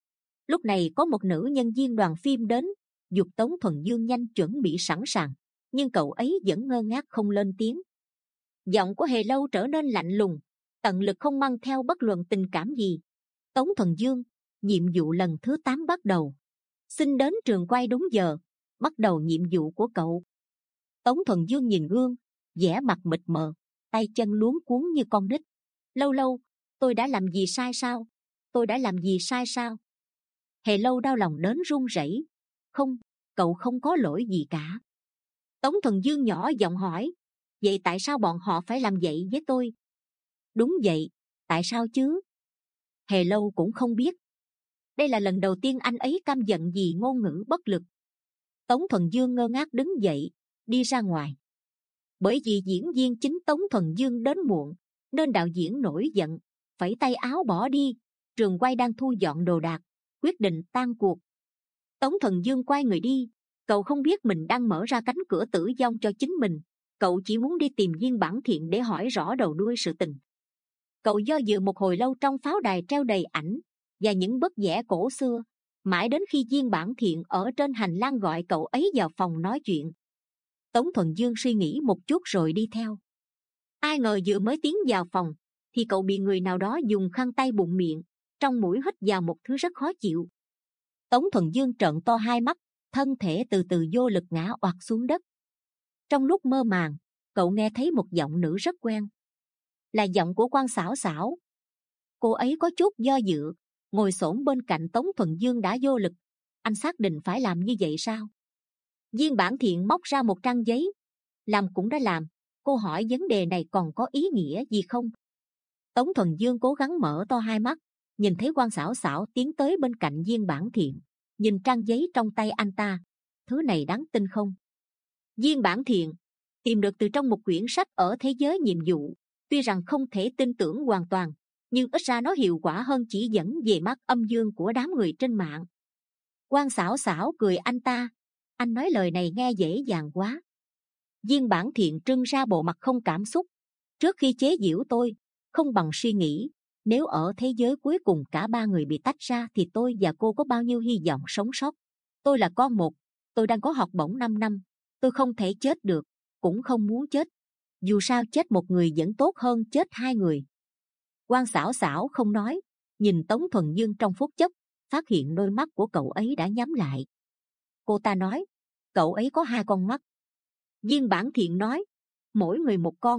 Lúc này có một nữ nhân viên đoàn phim đến, giục Tống Thuần Dương nhanh chuẩn bị sẵn sàng, nhưng cậu ấy vẫn ngơ ngác không lên tiếng. Giọng của Hề Lâu trở nên lạnh lùng, tận lực không mang theo bất luận tình cảm gì. Tống Thuần Dương, nhiệm vụ lần thứ tám bắt đầu. Xin đến trường quay đúng giờ, bắt đầu nhiệm vụ của cậu. Tống Thuần Dương nhìn gương, vẻ mặt mịt mờ, tay chân luống cuống như con nít. Lâu Lâu, tôi đã làm gì sai sao? Tôi đã làm gì sai sao? Hề Lâu đau lòng đến run rẩy. Không, cậu không có lỗi gì cả. Tống Thuần Dương nhỏ giọng hỏi, vậy tại sao bọn họ phải làm vậy với tôi? Đúng vậy, tại sao chứ? Hề Lâu cũng không biết. Đây là lần đầu tiên anh ấy căm giận vì ngôn ngữ bất lực. Tống Thuần Dương ngơ ngác đứng dậy, đi ra ngoài. Bởi vì diễn viên chính Tống Thuần Dương đến muộn, nên đạo diễn nổi giận, phẩy tay áo bỏ đi. Trường quay đang thu dọn đồ đạc, quyết định tan cuộc. Tống Thuần Dương quay người đi. Cậu không biết mình đang mở ra cánh cửa tử vong cho chính mình. Cậu chỉ muốn đi tìm Viên Bản Thiện để hỏi rõ đầu đuôi sự tình. Cậu do dự một hồi lâu trong pháo đài treo đầy ảnh và những bức vẽ cổ xưa, mãi đến khi Viên Bản Thiện ở trên hành lang gọi cậu ấy vào phòng nói chuyện. Tống Thuần Dương suy nghĩ một chút rồi đi theo. Ai ngờ vừa mới tiến vào phòng thì cậu bị người nào đó dùng khăn tay bụng miệng, trong mũi hít vào một thứ rất khó chịu. Tống Thuần Dương trợn to hai mắt, thân thể từ từ vô lực ngã oặt xuống đất. Trong lúc mơ màng, cậu nghe thấy một giọng nữ rất quen, là giọng của Quan Xảo Xảo. Cô ấy có chút do dự, ngồi xổm bên cạnh Tống Thuần Dương đã vô lực. Anh xác định phải làm như vậy sao? Viên Bản Thiện móc ra một trang giấy. Làm cũng đã làm, cô hỏi vấn đề này còn có ý nghĩa gì không? Tống Thuần Dương cố gắng mở to hai mắt, nhìn thấy Quan Xảo Xảo tiến tới bên cạnh Viên Bản Thiện, nhìn trang giấy trong tay anh ta. Thứ này đáng tin không? Viên Bản Thiện, tìm được từ trong một quyển sách ở thế giới nhiệm vụ. Tuy rằng không thể tin tưởng hoàn toàn, nhưng ít ra nó hiệu quả hơn chỉ dẫn về mắt âm dương của đám người trên mạng. Quan Xảo Xảo cười anh ta, anh nói lời này nghe dễ dàng quá. Viên Bản Thiện trưng ra bộ mặt không cảm xúc. Trước khi chế giễu tôi, không bằng suy nghĩ, nếu ở thế giới cuối cùng cả ba người bị tách ra thì tôi và cô có bao nhiêu hy vọng sống sót. Tôi là con một, tôi đang có học bổng năm năm, tôi không thể chết được, cũng không muốn chết. Dù sao chết một người vẫn tốt hơn chết hai người. Quan Xảo Xảo không nói, nhìn Tống Thuần Dương trong phút chốc, phát hiện đôi mắt của cậu ấy đã nhắm lại. Cô ta nói, cậu ấy có hai con mắt. Viên Bản Thiện nói, mỗi người một con.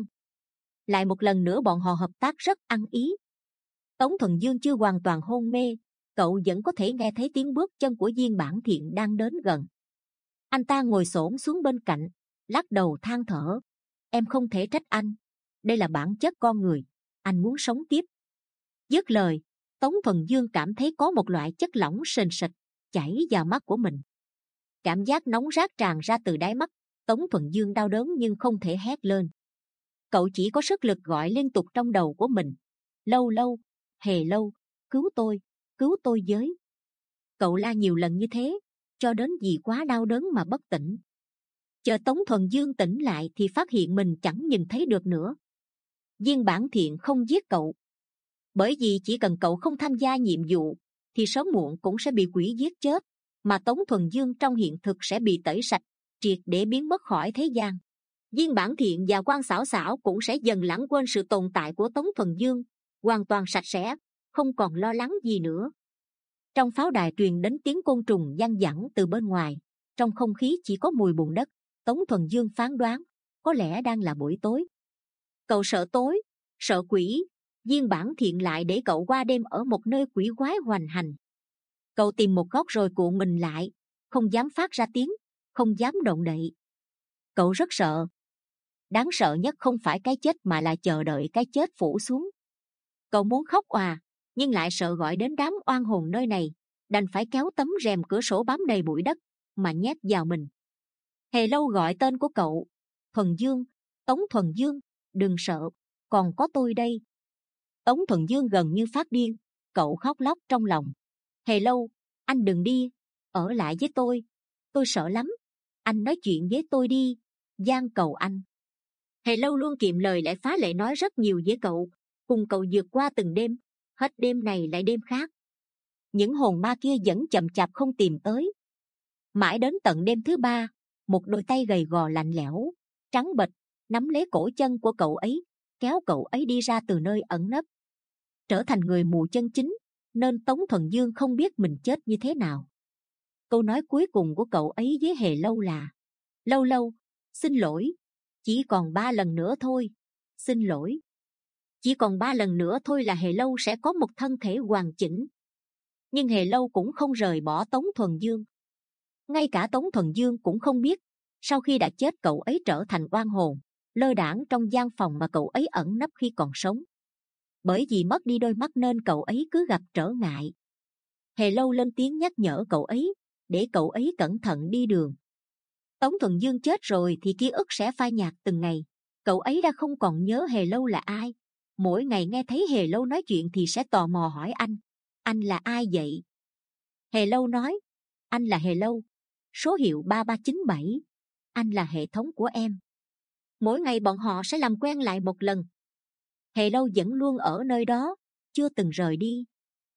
Lại một lần nữa bọn họ hợp tác rất ăn ý. Tống Thuần Dương chưa hoàn toàn hôn mê, cậu vẫn có thể nghe thấy tiếng bước chân của Viên Bản Thiện đang đến gần. Anh ta ngồi xổm xuống bên cạnh, lắc đầu than thở, em không thể trách anh, đây là bản chất con người, anh muốn sống tiếp. Dứt lời, Tống Thuần Dương cảm thấy có một loại chất lỏng sền sệt chảy vào mắt của mình. Cảm giác nóng rát tràn ra từ đáy mắt. Tống Thuần Dương đau đớn nhưng không thể hét lên. Cậu chỉ có sức lực gọi liên tục trong đầu của mình, Lâu Lâu, Hề Lâu, cứu tôi, cứu tôi với. Cậu la nhiều lần như thế, cho đến vì quá đau đớn mà bất tỉnh. Chờ Tống Thuần Dương tỉnh lại thì phát hiện mình chẳng nhìn thấy được nữa. Viên Bản Thiện không giết cậu, bởi vì chỉ cần cậu không tham gia nhiệm vụ thì sớm muộn cũng sẽ bị quỷ giết chết, mà Tống Thuần Dương trong hiện thực sẽ bị tẩy sạch, triệt để biến mất khỏi thế gian. Viên Bản Thiện và Quan Xảo Xảo cũng sẽ dần lãng quên sự tồn tại của Tống Thuần Dương, hoàn toàn sạch sẽ, không còn lo lắng gì nữa. Trong pháo đài truyền đến tiếng côn trùng vang vẳng từ bên ngoài, trong không khí chỉ có mùi bùn đất. Tống Thuần Dương phán đoán có lẽ đang là buổi tối. Cậu sợ tối, sợ quỷ. Viên Bản Thiện lại để cậu qua đêm ở một nơi quỷ quái hoành hành. Cậu tìm một góc rồi cuộn mình lại, không dám phát ra tiếng, không dám động đậy. Cậu rất sợ. Đáng sợ nhất không phải cái chết mà là chờ đợi cái chết phủ xuống. Cậu muốn khóc òa, nhưng lại sợ gọi đến đám oan hồn nơi này, đành phải kéo tấm rèm cửa sổ bám đầy bụi đất mà nhét vào mình. Hề Lâu gọi tên của cậu, Thuần Dương, Tống Thuần Dương, đừng sợ, còn có tôi đây. Tống Thuần Dương gần như phát điên, cậu khóc lóc trong lòng. Hề Lâu, anh đừng đi, ở lại với tôi, tôi sợ lắm, anh nói chuyện với tôi đi, van cầu anh. Hề Lâu luôn kiệm lời lại phá lệ nói rất nhiều với cậu, cùng cậu vượt qua từng đêm, hết đêm này lại đêm khác. Những hồn ma kia vẫn chậm chạp không tìm tới. Mãi đến tận đêm thứ ba, một đôi tay gầy gò lạnh lẽo, trắng bệch nắm lấy cổ chân của cậu ấy, kéo cậu ấy đi ra từ nơi ẩn nấp. Trở thành người mù chân chính, nên Tống Thuần Dương không biết mình chết như thế nào. Câu nói cuối cùng của cậu ấy với Hề Lâu là, Lâu Lâu, xin lỗi, chỉ còn ba lần nữa thôi, xin lỗi. Chỉ còn ba lần nữa thôi là Hề Lâu sẽ có một thân thể hoàn chỉnh. Nhưng Hề Lâu cũng không rời bỏ Tống Thuần Dương. Ngay cả Tống Thuần Dương cũng không biết, sau khi đã chết cậu ấy trở thành oan hồn, lơ đãng trong gian phòng mà cậu ấy ẩn nấp khi còn sống. Bởi vì mất đi đôi mắt nên cậu ấy cứ gặp trở ngại. Hề Lâu lên tiếng nhắc nhở cậu ấy, để cậu ấy cẩn thận đi đường. Tống Thuần Dương chết rồi thì ký ức sẽ phai nhạt từng ngày. Cậu ấy đã không còn nhớ Hề Lâu là ai. Mỗi ngày nghe thấy Hề Lâu nói chuyện thì sẽ tò mò hỏi anh, anh là ai vậy? Hề Lâu nói, anh là Hề Lâu, số hiệu ba ba chín bảy, anh là hệ thống của em. Mỗi ngày bọn họ sẽ làm quen lại một lần. Hề Lâu vẫn luôn ở nơi đó, chưa từng rời đi.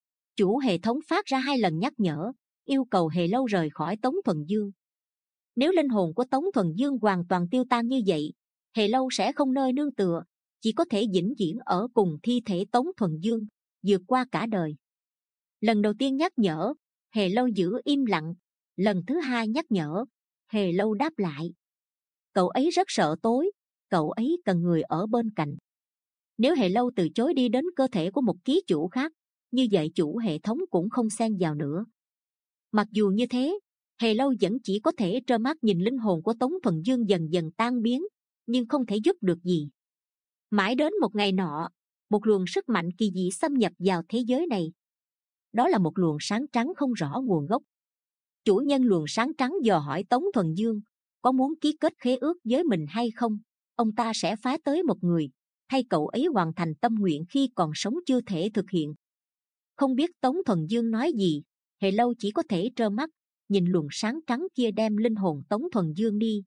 Chủ hệ thống phát ra hai lần nhắc nhở, yêu cầu Hề Lâu rời khỏi Tống Thuần Dương. Nếu linh hồn của Tống Thuần Dương hoàn toàn tiêu tan như vậy, Hề Lâu sẽ không nơi nương tựa, chỉ có thể vĩnh viễn ở cùng thi thể Tống Thuần Dương, vượt qua cả đời. Lần đầu tiên nhắc nhở, Hề Lâu giữ im lặng. Lần thứ hai nhắc nhở, Hề Lâu đáp lại. Cậu ấy rất sợ tối, cậu ấy cần người ở bên cạnh. Nếu Hề Lâu từ chối đi đến cơ thể của một ký chủ khác, như vậy chủ hệ thống cũng không xen vào nữa. Mặc dù như thế, Hề Lâu vẫn chỉ có thể trơ mắt nhìn linh hồn của Tống Thuần Dương dần dần tan biến, nhưng không thể giúp được gì. Mãi đến một ngày nọ, một luồng sức mạnh kỳ dị xâm nhập vào thế giới này. Đó là một luồng sáng trắng không rõ nguồn gốc. Chủ nhân luồng sáng trắng dò hỏi Tống Thuần Dương có muốn ký kết khế ước với mình hay không. Ông ta sẽ phái tới một người thay cậu ấy hoàn thành tâm nguyện khi còn sống chưa thể thực hiện. Không biết Tống Thuần Dương nói gì, Hề Lâu chỉ có thể trơ mắt nhìn luồng sáng trắng kia đem linh hồn Tống Thuần Dương đi.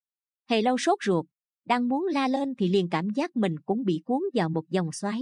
Hề Lâu sốt ruột, đang muốn la lên thì liền cảm giác mình cũng bị cuốn vào một dòng xoáy.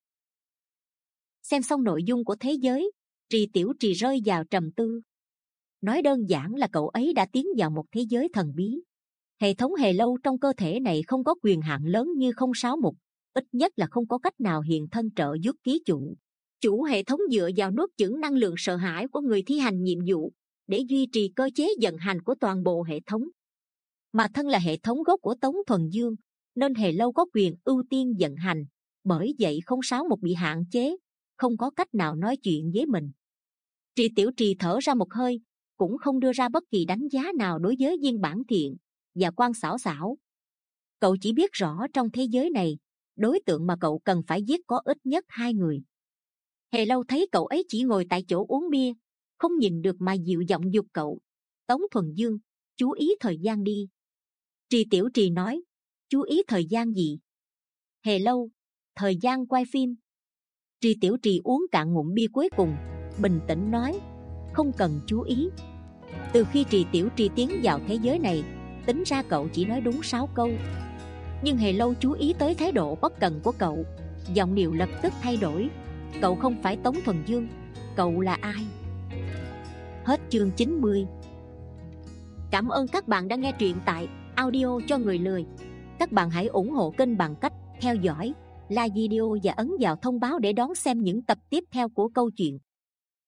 Xem xong nội dung của thế giới, Trì Tiểu Trì rơi vào trầm tư. Nói đơn giản là cậu ấy đã tiến vào một thế giới thần bí. Hệ thống Hề Lâu trong cơ thể này không có quyền hạn lớn như không sáu mục, ít nhất là không có cách nào hiện thân trợ giúp ký chủ. Chủ hệ thống dựa vào nuốt chửng năng lượng sợ hãi của người thi hành nhiệm vụ, để duy trì cơ chế vận hành của toàn bộ hệ thống. Mà thân là hệ thống gốc của Tống Thuần Dương, nên Hề Lâu có quyền ưu tiên vận hành, bởi vậy không sáu một bị hạn chế, không có cách nào nói chuyện với mình. Trì Tiểu Trì thở ra một hơi, cũng không đưa ra bất kỳ đánh giá nào đối với Viên Bản Thiện và Quan Xảo Xảo. Cậu chỉ biết rõ trong thế giới này, đối tượng mà cậu cần phải giết có ít nhất hai người. Hề Lâu thấy cậu ấy chỉ ngồi tại chỗ uống bia, không nhìn được mà dịu giọng giục cậu: Tống Thuần Dương, chú ý thời gian đi. Trì Tiểu Trì nói: Chú ý thời gian gì? Hề Lâu: Thời gian quay phim. Trì Tiểu Trì uống cạn ngụm bia cuối cùng, bình tĩnh nói: Không cần chú ý. Từ khi Trì Tiểu Trì tiến vào thế giới này, tính ra cậu chỉ nói đúng sáu câu. Nhưng Hề Lâu chú ý tới thái độ bất cần của cậu, giọng điệu lập tức thay đổi: Cậu không phải Tống Thuần Dương, cậu là ai? Hết chương chín mươi. Cảm ơn các bạn đã nghe truyện tại Audio cho người lười. Các bạn hãy ủng hộ kênh bằng cách theo dõi, like video và ấn vào thông báo để đón xem những tập tiếp theo của câu chuyện.